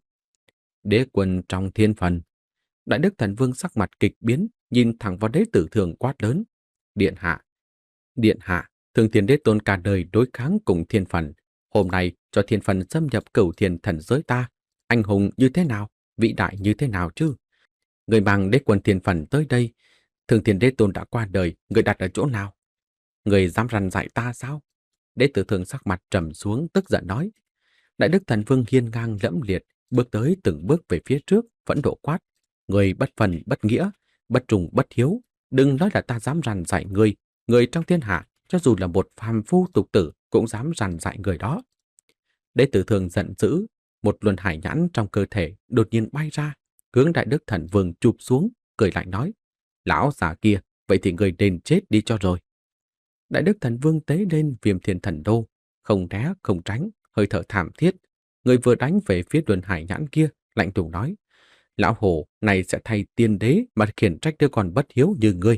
Đế quân trong thiên phần. Đại đức thần vương sắc mặt kịch biến, nhìn thẳng vào đế tử thường quát lớn. Điện hạ, điện hạ, thường thiên đế tôn cả đời đối kháng cùng thiên phần. Hôm nay cho thiên phần xâm nhập cửu thiên thần giới ta. Anh hùng như thế nào, vĩ đại như thế nào chứ? Người mang đế quân thiên phần tới đây, thường thiên đế tôn đã qua đời, người đặt ở chỗ nào? Người dám răn dạy ta sao? Đế tử thường sắc mặt trầm xuống, tức giận nói. Đại đức thần vương hiên ngang lẫm liệt, bước tới từng bước về phía trước, phẫn nộ quát. Người bất phần, bất nghĩa, bất trùng, bất hiếu. Đừng nói là ta dám răn dạy người. Người trong thiên hạ, cho dù là một phàm phu tục tử, cũng dám răn dạy người đó. Đế tử thường giận dữ, một luân hải nhãn trong cơ thể đột nhiên bay ra, hướng đại đức thần vương chụp xuống, cười lạnh nói. Lão già kia, vậy thì người nên chết đi cho rồi. Đại đức thần vương tế lên Viêm Thiên Thần Đô, không né không tránh, hơi thở thảm thiết. Người vừa đánh về phía luân hải nhãn kia, lạnh lùng nói. Lão hồ này sẽ thay tiên đế mà khiển trách đứa con bất hiếu như ngươi.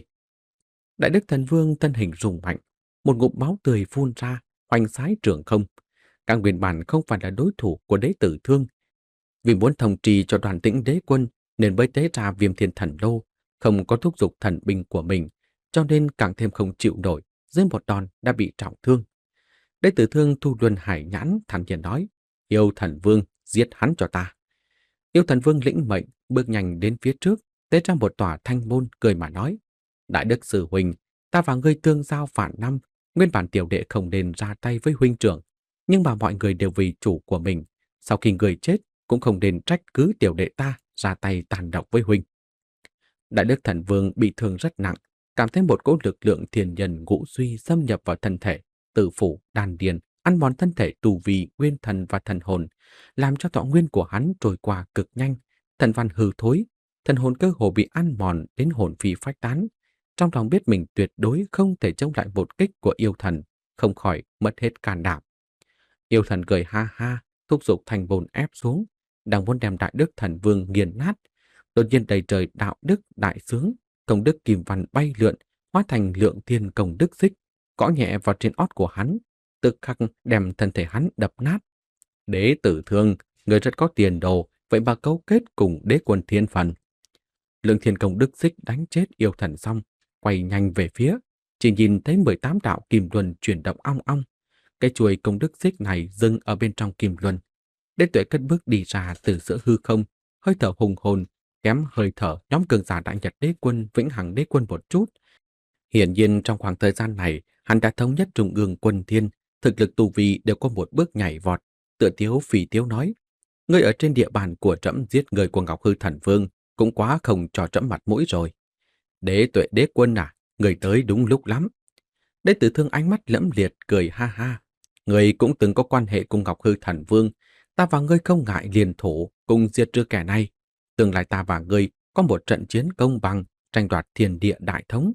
Đại đức thần vương thân hình rùng mạnh, một ngụm máu tươi phun ra, hoành sái trường không. Các nguyên bản không phải là đối thủ của đế tử thương. Vì muốn thống trì cho đoàn tĩnh đế quân nên mới tế ra Viêm Thiên Thần Đô, không có thúc giục thần binh của mình, cho nên càng thêm không chịu nổi, dưới một đòn đã bị trọng thương. Đế tử thương thu luân hải nhãn thản nhiên nói, yêu thần vương, giết hắn cho ta. Yêu thần vương lĩnh mệnh, bước nhanh đến phía trước, tế ra một tòa thanh môn, cười mà nói, đại đức sư huynh, ta và ngươi tương giao vạn năm, nguyên bản tiểu đệ không nên ra tay với huynh trưởng, nhưng mà mọi người đều vì chủ của mình, sau khi người chết cũng không nên trách cứ tiểu đệ ta ra tay tàn độc với huynh. Đại đức thần vương bị thương rất nặng, cảm thấy một cỗ lực lượng thiên nhân ngũ suy xâm nhập vào thân thể, tử phủ, đan điền, ăn mòn thân thể tù vi, nguyên thần và thần hồn, làm cho thọ nguyên của hắn trôi qua cực nhanh, thần văn hư thối, thần hồn cơ hồ bị ăn mòn đến hồn phi phách tán. Trong lòng biết mình tuyệt đối không thể chống lại một kích của yêu thần, không khỏi mất hết can đảm. Yêu thần cười ha ha, thúc giục thành bồn ép xuống, đang muốn đem đại đức thần vương nghiền nát. Đột nhiên đầy trời đạo đức đại sướng, công đức kim văn bay lượn, hóa thành lượng thiên công đức xích, gõ nhẹ vào trên ót của hắn, tức khắc đem thân thể hắn đập nát. Đế tử thương, người rất có tiền đồ, vậy mà cấu kết cùng đế quân thiên phần. Lượng thiên công đức xích đánh chết yêu thần xong, quay nhanh về phía, chỉ nhìn thấy mười tám đạo kim luân chuyển động ong ong. Cái chuôi công đức xích này dừng ở bên trong kim luân. Đế tuệ cất bước đi ra từ giữa hư không, hơi thở hùng hồn, kém hơi thở nhóm cường giả đại nhật đế quân, vĩnh hằng đế quân một chút. Hiển nhiên trong khoảng thời gian này, hắn đã thống nhất trung ương quân thiên, thực lực tu vi đều có một bước nhảy vọt. Tựa tiếu phì tiếu nói, ngươi ở trên địa bàn của trẫm giết người của Ngọc Hư Thần Vương, cũng quá không cho trẫm mặt mũi rồi. Đế tuệ đế quân à, người tới đúng lúc lắm. Đế tử thương ánh mắt lẫm liệt cười ha ha. Người cũng từng có quan hệ cùng Ngọc Hư Thần Vương, ta và ngươi không ngại liền thủ cùng diệt trừ kẻ này. Tương lai ta và ngươi có một trận chiến công bằng, tranh đoạt thiên địa đại thống.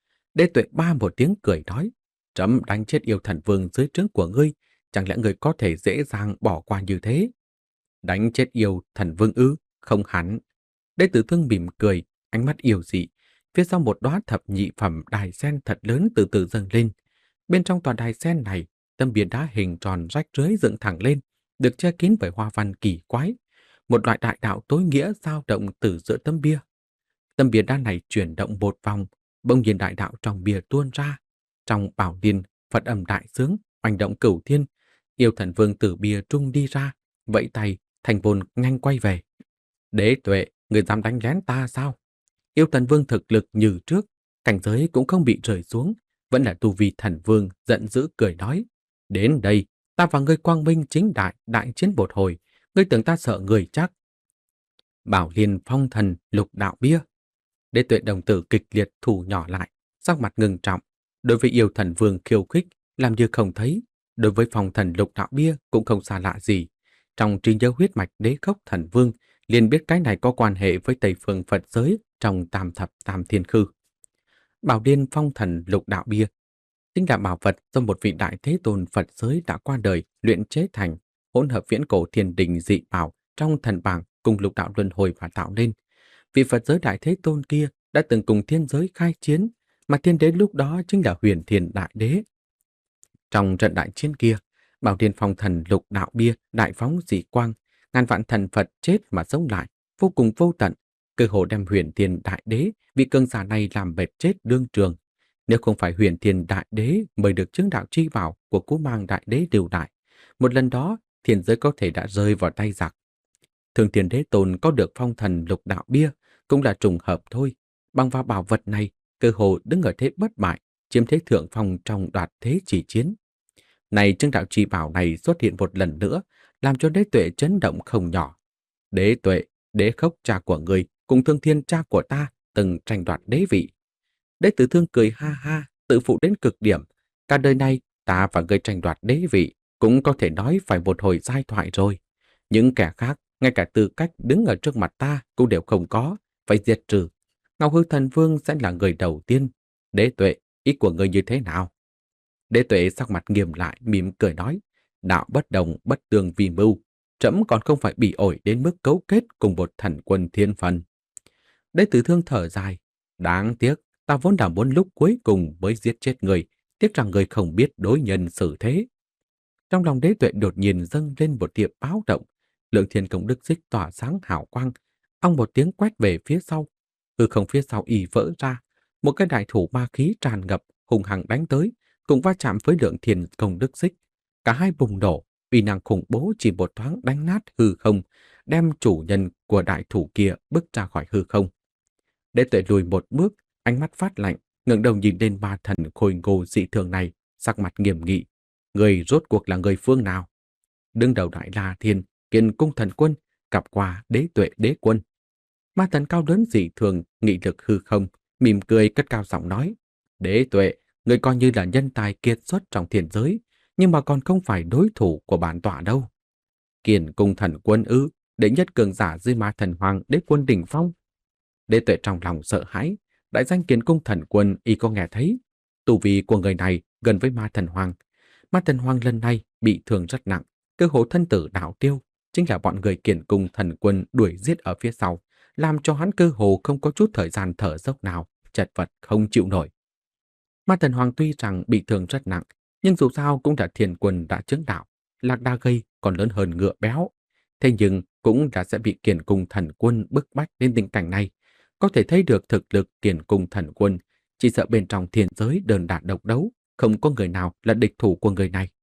Đế tuệ ba một tiếng cười nói, trẫm đánh chết yêu thần vương dưới trướng của ngươi, chẳng lẽ ngươi có thể dễ dàng bỏ qua như thế? Đánh chết yêu thần vương ư? Không hẳn. Đế tử thương mỉm cười, ánh mắt yêu dị. Phía sau một đóa thập nhị phẩm đài sen thật lớn từ từ dâng lên. Bên trong tòa đài sen này, tấm bia đá hình tròn rách rưới dựng thẳng lên, được che kín bởi hoa văn kỳ quái. Một loại đại đạo tối nghĩa dao động từ giữa tấm bia. Tấm bia đá này chuyển động một vòng, bỗng nhiên đại đạo trong bia tuôn ra. Trong bảo điên, Phật âm đại sướng, oanh động cửu thiên, yêu thần vương từ bia trung đi ra, vẫy tay, thành bồn nhanh quay về. Đế tuệ, người dám đánh lén ta sao? Yêu thần vương thực lực như trước, cảnh giới cũng không bị rời xuống, vẫn là tu vi thần vương, giận dữ cười nói. Đến đây, ta và ngươi quang minh chính đại, đại chiến một hồi, ngươi tưởng ta sợ người chắc. Bảo liên phong thần lục đạo bia. Đế tuệ đồng tử kịch liệt thủ nhỏ lại, sắc mặt ngưng trọng. Đối với yêu thần vương khiêu khích, làm như không thấy. Đối với phong thần lục đạo bia cũng không xa lạ gì. Trong trí nhớ huyết mạch đế khốc thần vương, liền biết cái này có quan hệ với Tây phương Phật giới trong tam thập tam thiên khư. Bảo liên phong thần lục đạo bia chính là bảo vật do một vị đại thế tôn Phật giới đã qua đời luyện chế thành, hỗn hợp viễn cổ thiên đình dị bảo trong thần bảng cùng lục đạo luân hồi và tạo nên. Vị Phật giới Đại Thế Tôn kia đã từng cùng thiên giới khai chiến, mà thiên đế lúc đó chính là Huyền Thiên Đại Đế. Trong trận đại chiến kia, Bảo Thiên Phong Thần lục đạo bia đại phóng dị quang, ngàn vạn thần Phật chết mà sống lại, vô cùng vô tận, cơ hồ đem Huyền Thiên Đại Đế, vị cường giả này làm bệt chết đương trường. Nếu không phải Huyền Thiên Đại Đế mời được chứng đạo chi bảo của Cú Mang Đại Đế điều đại, một lần đó thiên giới có thể đã rơi vào tay giặc. Thường Thiên Đế Tôn có được phong thần lục đạo bia cũng là trùng hợp thôi. Bằng vào bảo vật này, cơ hồ đứng ở thế bất bại, chiếm thế thượng phong trong đoạt thế chỉ chiến. Này chứng đạo chi bảo này xuất hiện một lần nữa, làm cho Đế Tuệ chấn động không nhỏ. Đế Tuệ, Đế Khốc cha của người cùng Thương Thiên cha của ta từng tranh đoạt đế vị. Đế Tử Thương cười ha ha, tự phụ đến cực điểm. Cả đời này ta và người tranh đoạt đế vị cũng có thể nói phải một hồi giai thoại rồi. Những kẻ khác, ngay cả tư cách đứng ở trước mặt ta cũng đều không có, phải diệt trừ. Ngọc Hư Thần Vương sẽ là người đầu tiên. Đế Tuệ, ý của người như thế nào? Đế Tuệ sắc mặt nghiêm lại, mỉm cười nói, đạo bất đồng, bất tương vì mưu. Trẫm còn không phải bị ổi đến mức cấu kết cùng một thần quân thiên phần. Đế Tử Thương thở dài, đáng tiếc, ta vốn đã muốn lúc cuối cùng mới giết chết người, tiếc rằng người không biết đối nhân xử thế. Trong lòng Đế Tuệ đột nhiên dâng lên một tia báo động, lượng thiên công đức xích tỏa sáng hào quang, ong một tiếng quét về phía sau, hư không phía sau y vỡ ra, một cái đại thủ ma khí tràn ngập hùng hăng đánh tới, cùng va chạm với lượng thiên công đức xích. Cả hai bùng nổ, uy năng khủng bố chỉ một thoáng đánh nát hư không, đem chủ nhân của đại thủ kia bước ra khỏi hư không. Đế Tuệ lùi một bước, ánh mắt phát lạnh, ngẩng đầu nhìn lên ba thần khôi ngô dị thường này, sắc mặt nghiêm nghị. Người rốt cuộc là người phương nào? Đứng đầu Đại La Thiên, Kiền Cung Thần Quân, gặp qua Đế Tuệ Đế Quân. Ma thần cao lớn dị thường, nghị lực hư không, mỉm cười cất cao giọng nói. Đế Tuệ, người coi như là nhân tài kiệt xuất trong thiên giới, nhưng mà còn không phải đối thủ của bản tọa đâu. Kiền Cung Thần Quân ư, đệ nhất cường giả dưới Ma Thần Hoàng Đế Quân đỉnh phong. Đế Tuệ trong lòng sợ hãi, đại danh Kiền Cung Thần Quân y có nghe thấy. Tu vi của người này gần với Ma Thần Hoàng. Ma Thần Hoàng lần này bị thương rất nặng, cơ hồ thân tử đạo tiêu, chính là bọn người Kiền Cung Thần Quân đuổi giết ở phía sau, làm cho hắn cơ hồ không có chút thời gian thở dốc nào, chật vật không chịu nổi. Ma Thần Hoàng tuy rằng bị thương rất nặng, nhưng dù sao cũng đã thiền quân đã chứng đạo, lạc đa gây còn lớn hơn ngựa béo. Thế nhưng cũng đã sẽ bị Kiền Cung Thần Quân bức bách đến tình cảnh này. Có thể thấy được thực lực Kiền Cung Thần Quân, chỉ sợ bên trong thiên giới đơn đả độc đấu, không có người nào là địch thủ của người này.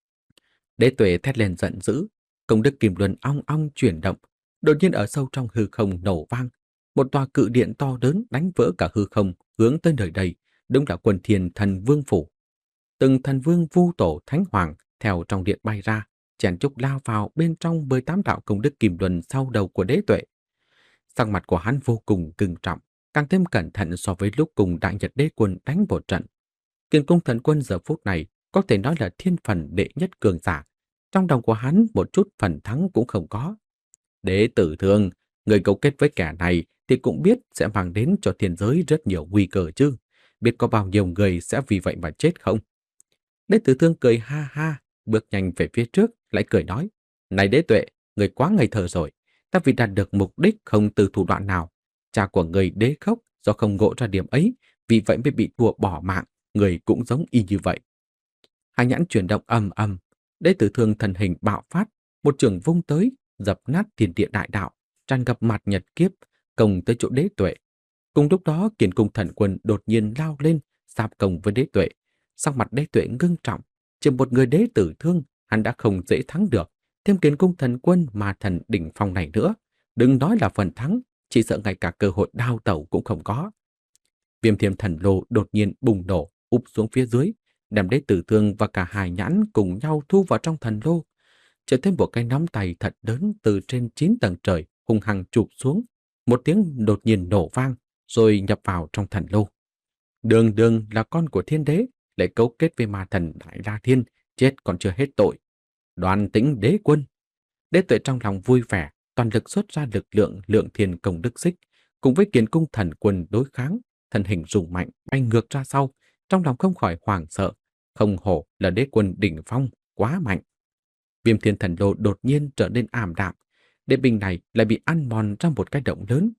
Đế Tuệ thét lên giận dữ, công đức kim luân ong ong chuyển động, đột nhiên ở sâu trong hư không nổ vang, một tòa cự điện to lớn đánh vỡ cả hư không, hướng tới nơi đây, đúng là Quân Thiên Thần Vương phủ. Từng thần vương vu tổ thánh hoàng theo trong điện bay ra, chèn chúc lao vào bên trong mười tám đạo công đức kim luân sau đầu của Đế Tuệ. Sắc mặt của hắn vô cùng cứng trọng, càng thêm cẩn thận so với lúc cùng Đại Nhật Đế Quân đánh một trận. Kiền Cung Thần Quân giờ phút này có thể nói là thiên phần đệ nhất cường giả, trong lòng của hắn một chút phần thắng cũng không có. Đế Tử Thương, người cấu kết với kẻ này thì cũng biết sẽ mang đến cho thiên giới rất nhiều nguy cơ chứ, biết có bao nhiêu người sẽ vì vậy mà chết không? Đế Tử Thương cười ha ha, bước nhanh về phía trước, lại cười nói, này Đế Tuệ, người quá ngây thơ rồi, ta vì đạt được mục đích không từ thủ đoạn nào. Cha của người Đế Khốc do không ngộ ra điểm ấy, vì vậy mới bị thua bỏ mạng, người cũng giống y như vậy. Hai nhãn chuyển động ầm ầm, Đế Tử Thương thần hình bạo phát, một trường vung tới, dập nát thiên địa đại đạo, tràn ngập mặt nhật kiếp, công tới chỗ Đế Tuệ. Cùng lúc đó, Kiền Cung Thần Quân đột nhiên lao lên, sáp công với Đế Tuệ. Sắc mặt Đế Tuệ ngưng trọng, chỉ một người Đế Tử Thương, hắn đã không dễ thắng được, thêm Kiền Cung Thần Quân mà thần đỉnh phong này nữa, đừng nói là phần thắng, chỉ sợ ngay cả cơ hội đao tẩu cũng không có. Viêm Thiềm Thần Lô đột nhiên bùng nổ, úp xuống phía dưới, đem Đế Tử Thương và cả hai nhãn cùng nhau thu vào trong thần lô. Trở thêm một cái nắm tay thật lớn từ trên chín tầng trời hung hăng chụp xuống, một tiếng đột nhiên nổ vang, rồi nhập vào trong thần lô. Đường đường là con của thiên đế, lại cấu kết với ma thần Đại La Thiên, chết còn chưa hết tội. Đoan Tĩnh Đế Quân. Đế Tuệ trong lòng vui vẻ, toàn lực xuất ra lực lượng lượng thiên công đức xích, cùng với Kiền Cung Thần Quân đối kháng, thân hình rung mạnh bay ngược ra sau, trong lòng không khỏi hoảng sợ, không hổ là Đế Quân đỉnh phong, quá mạnh. Viêm Thiên Thần Lô đột nhiên trở nên ảm đạm, đế binh này lại bị ăn mòn ra một cái động lớn.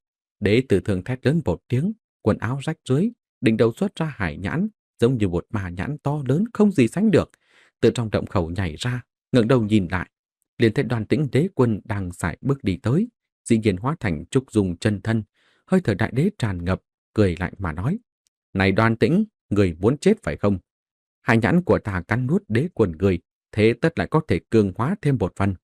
Đế tử thường thét lớn một tiếng, quần áo rách rưới, đỉnh đầu xuất ra hải nhãn, giống như một ma nhãn to lớn không gì sánh được. Từ trong động khẩu nhảy ra, ngẩng đầu nhìn lại, liền thấy Đoàn Tĩnh đế quân đang sải bước đi tới, dĩ nhiên hóa thành trúc dung chân thân, hơi thở đại đế tràn ngập, cười lạnh mà nói: "Này Đoàn Tĩnh, người muốn chết phải không? Hải nhãn của ta cắn nuốt đế quân người, thế tất lại có thể cường hóa thêm một phần."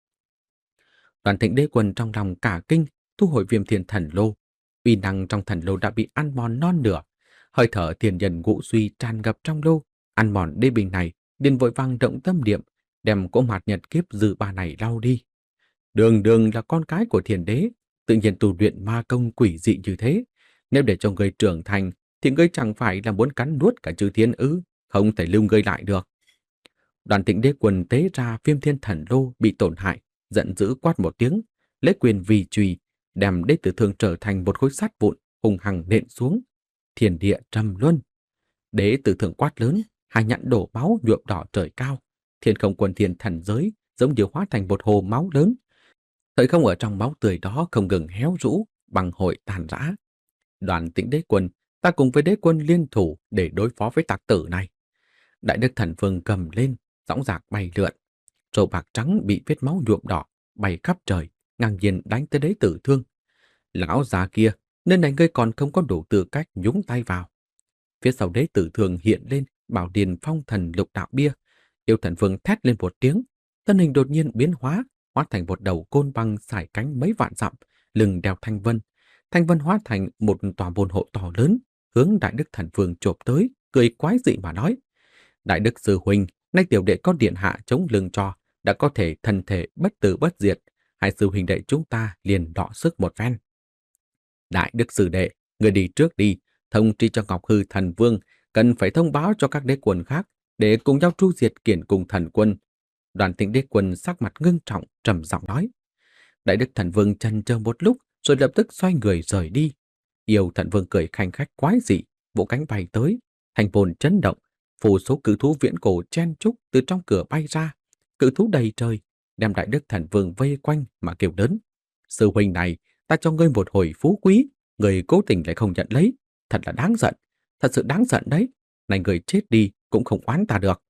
Đoàn Tĩnh đế quân trong lòng cả kinh, thu hồi Viêm Thiên Thần Lô. Uy năng trong thần lô đã bị ăn mòn non nửa, hơi thở thiên nhân ngũ suy tràn ngập trong lô, ăn mòn đế bình này, liền vội vàng động tâm niệm, đem cỗ mạt nhật kiếp dư ba này lau đi. Đường Đường là con cái của Thiên Đế, tự nhiên tu luyện ma công quỷ dị như thế, nếu để cho người trưởng thành thì ngươi chẳng phải là muốn cắn nuốt cả chư thiên ư? Không thể lưu ngươi lại được. Đoàn Tĩnh đế quân tế ra Viêm Thiên Thần Lô bị tổn hại, giận dữ quát một tiếng, lấy quyền vì chùy, đem đế tử thương trở thành một khối sắt vụn, hùng hằng nện xuống. Thiên địa trầm luân. Đế tử thương quát lớn, hai nhãn đổ máu nhuộm đỏ trời cao. Thiên không quân thiên thần giới giống như hóa thành một hồ máu lớn. Thời không ở trong máu tươi đó không ngừng héo rũ, bằng hội tàn rã. Đoàn Tĩnh đế quân, ta cùng với đế quân liên thủ để đối phó với tặc tử này. Đại đức thần vương cầm lên, dõng dạc bay lượn. Râu bạc trắng bị vết máu nhuộm đỏ, bay khắp trời, ngang nhiên đánh tới đế tử thương. Lão già kia, nơi này ngươi còn không có đủ tư cách nhúng tay vào. Phía sau đế tử thương hiện lên bảo điền phong thần lục đạo bia. Yêu thần vương thét lên một tiếng, thân hình đột nhiên biến hóa, hóa thành một đầu côn băng sải cánh mấy vạn dặm, lưng đeo thanh vân. Thanh vân hóa thành một tòa môn hộ to lớn, hướng đại đức thần vương chộp tới, cười quái dị mà nói: "Đại đức sư huynh, nay tiểu đệ có điện hạ chống lưng cho, đã có thể thân thể bất tử bất diệt, hai sư huynh đệ chúng ta liền đọ sức một phen." "Đại đức sư đệ, người đi trước đi, thông tri cho Ngọc Hư thần vương, cần phải thông báo cho các đế quân khác để cùng nhau tru diệt Kiển Cùng thần quân." Đoàn Tĩnh đế quân sắc mặt ngưng trọng, trầm giọng nói. Đại đức thần vương chần chờ một lúc, rồi lập tức xoay người rời đi. Yêu thần vương cười khanh khách quái dị, vỗ cánh bay tới, thành bồn chấn động, phù số cự thú viễn cổ chen trúc từ trong cửa bay ra, cự thú đầy trời, đem đại đức thần vương vây quanh mà kêu lớn: "Sư huynh này, ta cho ngươi một hồi phú quý, người cố tình lại không nhận lấy, thật là đáng giận, thật sự đáng giận đấy, này người chết đi cũng không oán ta được."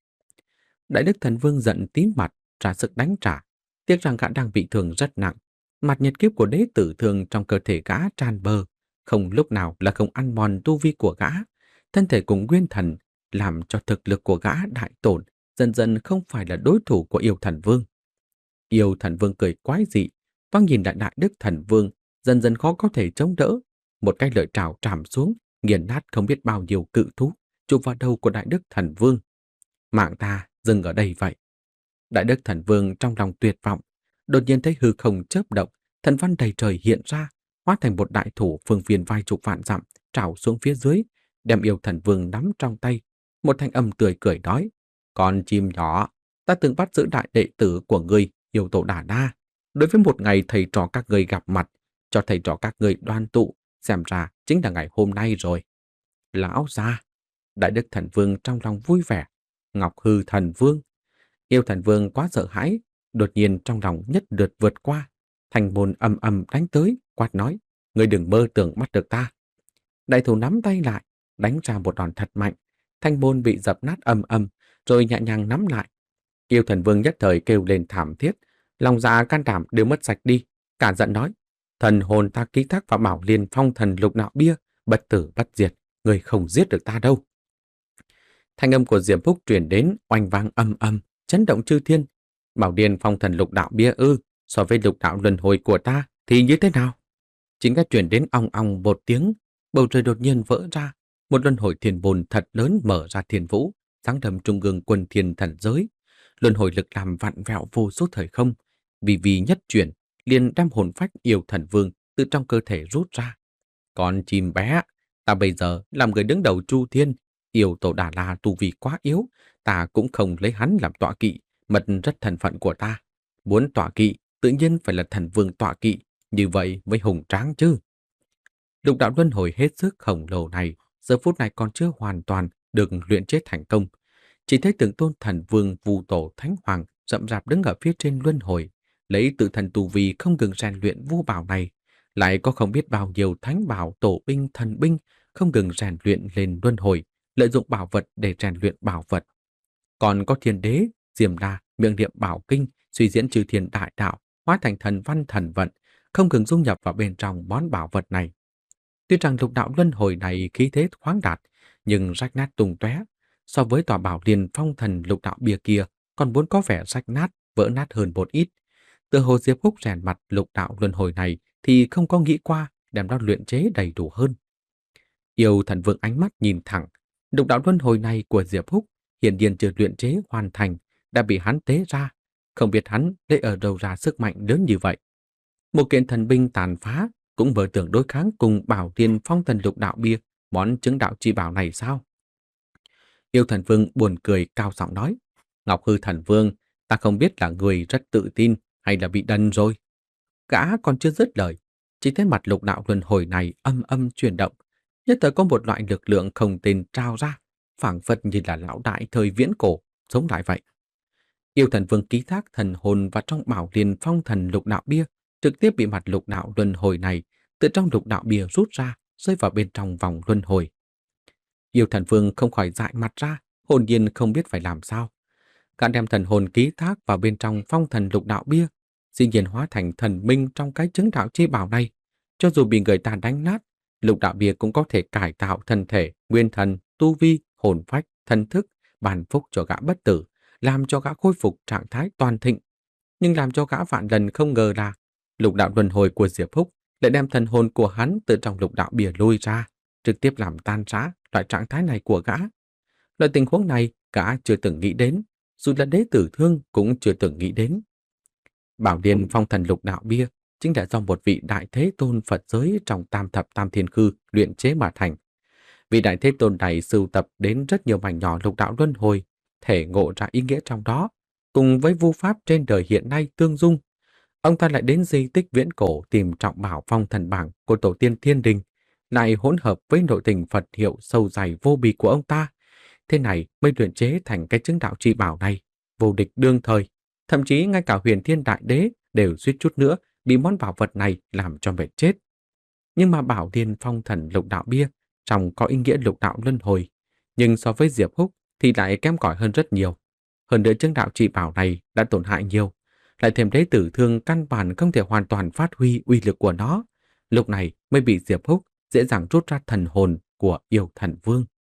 Đại đức thần vương giận tím mặt, ra sức đánh trả, tiếc rằng gã đang bị thương rất nặng. Mặt nhiệt kiếp của đế tử thương trong cơ thể gã tràn bờ, không lúc nào là không ăn mòn tu vi của gã, thân thể cùng nguyên thần, làm cho thực lực của gã đại tổn, dần dần không phải là đối thủ của yêu thần vương. Yêu thần vương cười quái dị, toang nhìn đại đại đức thần vương, dần dần khó có thể chống đỡ, một cái lợi trảo trảm xuống, nghiền nát không biết bao nhiêu cự thú, chụp vào đầu của đại đức thần vương. Mạng ta dừng ở đây vậy. Đại đức thần vương trong lòng tuyệt vọng, đột nhiên thấy hư không chớp động, thần văn đầy trời hiện ra, hóa thành một đại thủ phương viên vài chục vạn dặm, trảo xuống phía dưới, đem yêu thần vương nắm trong tay. Một thanh âm tươi cười nói: "Con chim nhỏ, ta từng bắt giữ đại đệ tử của ngươi, Yêu Tổ Đà Na. Đối với một ngày thầy trò các ngươi gặp mặt, cho thầy trò các ngươi đoan tụ, xem ra chính là ngày hôm nay rồi." Lão gia. Đại đức thần vương trong lòng vui vẻ. Ngọc Hư thần vương. Yêu thần vương quá sợ hãi, đột nhiên trong lòng nhất lượt vượt qua, thành môn ầm ầm đánh tới, quát nói: "Ngươi đừng mơ tưởng bắt được ta." Đại thủ nắm tay lại, đánh ra một đòn thật mạnh, thanh môn bị dập nát ầm ầm, rồi nhẹ nhàng nắm lại. Yêu thần vương nhất thời kêu lên thảm thiết, lòng dạ can đảm đều mất sạch đi, cả giận nói: "Thần hồn ta ký thác vào Bảo Liên Phong Thần Lục Đạo Bia, bất tử bất diệt, người không giết được ta đâu." Thanh âm của Diệp Phúc truyền đến, oanh vang âm âm, chấn động chư thiên. "Bảo Liên Phong Thần Lục Đạo Bia ư? So với lục đạo luân hồi của ta thì như thế nào?" Chính nghe truyền đến ong ong một tiếng, bầu trời đột nhiên vỡ ra, một luân hồi thiên bồn thật lớn mở ra thiên vũ, giáng đầm trung ương quân thiên thần giới. Luân hồi lực làm vặn vẹo vô số thời không, vì vì nhất chuyển, liền đem hồn phách yêu thần vương từ trong cơ thể rút ra. "Con chim bé, ta bây giờ làm người đứng đầu Chu Thiên, Yêu Tổ Đà La tu vi quá yếu, ta cũng không lấy hắn làm tọa kỵ, mất rất thân phận của ta. Muốn tọa kỵ, tự nhiên phải là thần vương tọa kỵ, như vậy mới hùng tráng chứ." Lục đạo luân hồi hết sức khổng lồ này, giờ phút này còn chưa hoàn toàn được luyện chết thành công. Chỉ thấy từng tôn thần vương vu tổ thánh hoàng rậm rạp đứng ở phía trên luân hồi, lấy tự thần tu vi không ngừng rèn luyện vu bảo này, lại có không biết bao nhiêu thánh bảo tổ binh thần binh không ngừng rèn luyện lên luân hồi, lợi dụng bảo vật để rèn luyện bảo vật. Còn có thiên đế, diêm đa, miệng niệm bảo kinh, suy diễn trừ thiên đại đạo, hóa thành thần văn thần vận, không ngừng dung nhập vào bên trong món bảo vật này. Tuy rằng lục đạo luân hồi này khí thế khoáng đạt, nhưng rách nát tung tóe, so với tòa bảo liền phong thần lục đạo bia kia còn muốn có vẻ rách nát, vỡ nát hơn một ít. Từ hồ Diệp Húc rèn mặt lục đạo luân hồi này thì không có nghĩ qua đem nó luyện chế đầy đủ hơn. Yêu thần vương ánh mắt nhìn thẳng, lục đạo luân hồi này của Diệp Húc hiển nhiên chưa luyện chế hoàn thành, đã bị hắn tế ra, không biết hắn lấy ở đâu ra sức mạnh lớn như vậy. Một kiện thần binh tàn phá cũng mở tưởng đối kháng cùng bảo tiền phong thần lục đạo bia, món chứng đạo chi bảo này sao? Yêu thần vương buồn cười cao giọng nói, Ngọc Hư thần vương, ta không biết là người rất tự tin hay là bị đần rồi. Gã còn chưa dứt lời, chỉ thấy mặt lục đạo luân hồi này âm âm chuyển động, nhất thời có một loại lực lượng không tên trao ra, phảng phất như là lão đại thời viễn cổ, sống lại vậy. Yêu thần vương ký thác thần hồn vào trong bảo liền phong thần lục đạo bia, trực tiếp bị mặt lục đạo luân hồi này từ trong lục đạo bia rút ra, rơi vào bên trong vòng luân hồi. Yêu thần vương không khỏi dại mặt ra, hồn nhiên không biết phải làm sao. Gã đem thần hồn ký thác vào bên trong phong thần lục đạo bia, dĩ nhiên hóa thành thần minh trong cái chứng đạo chi bảo này. Cho dù bị người ta đánh nát, lục đạo bia cũng có thể cải tạo thân thể, nguyên thần, tu vi, hồn phách, thân thức, bàn phúc cho gã bất tử, làm cho gã khôi phục trạng thái toàn thịnh. Nhưng làm cho gã vạn lần không ngờ là lục đạo luân hồi của Diệp Húc lại đem thần hồn của hắn từ trong lục đạo bia lôi ra, trực tiếp làm tan rã loại trạng thái này của gã. Loại tình huống này gã chưa từng nghĩ đến, dù là đế tử thương cũng chưa từng nghĩ đến. Bảo Điền phong thần lục đạo bia chính là do một vị đại thế tôn Phật giới trong tam thập tam thiên khư luyện chế mà thành. Vị đại thế tôn này sưu tập đến rất nhiều mảnh nhỏ lục đạo luân hồi, thể ngộ ra ý nghĩa trong đó, cùng với vu pháp trên đời hiện nay tương dung. Ông ta lại đến di tích viễn cổ tìm trọng bảo phong thần bảng của tổ tiên Thiên Đình, lại hỗn hợp với nội tình Phật hiệu sâu dày vô bì của ông ta. Thế này mới luyện chế thành cái chứng đạo chi bảo này, vô địch đương thời. Thậm chí ngay cả huyền thiên đại đế đều suýt chút nữa bị món bảo vật này làm cho mệt chết. Nhưng mà bảo điền phong thần lục đạo bia trong có ý nghĩa lục đạo luân hồi, nhưng so với Diệp Húc thì lại kém cỏi hơn rất nhiều. Hơn nữa chứng đạo chi bảo này đã tổn hại nhiều, lại thêm đế tử thương căn bản không thể hoàn toàn phát huy uy lực của nó. Lúc này mới bị Diệp Húc dễ dàng rút ra thần hồn của yêu thần vương.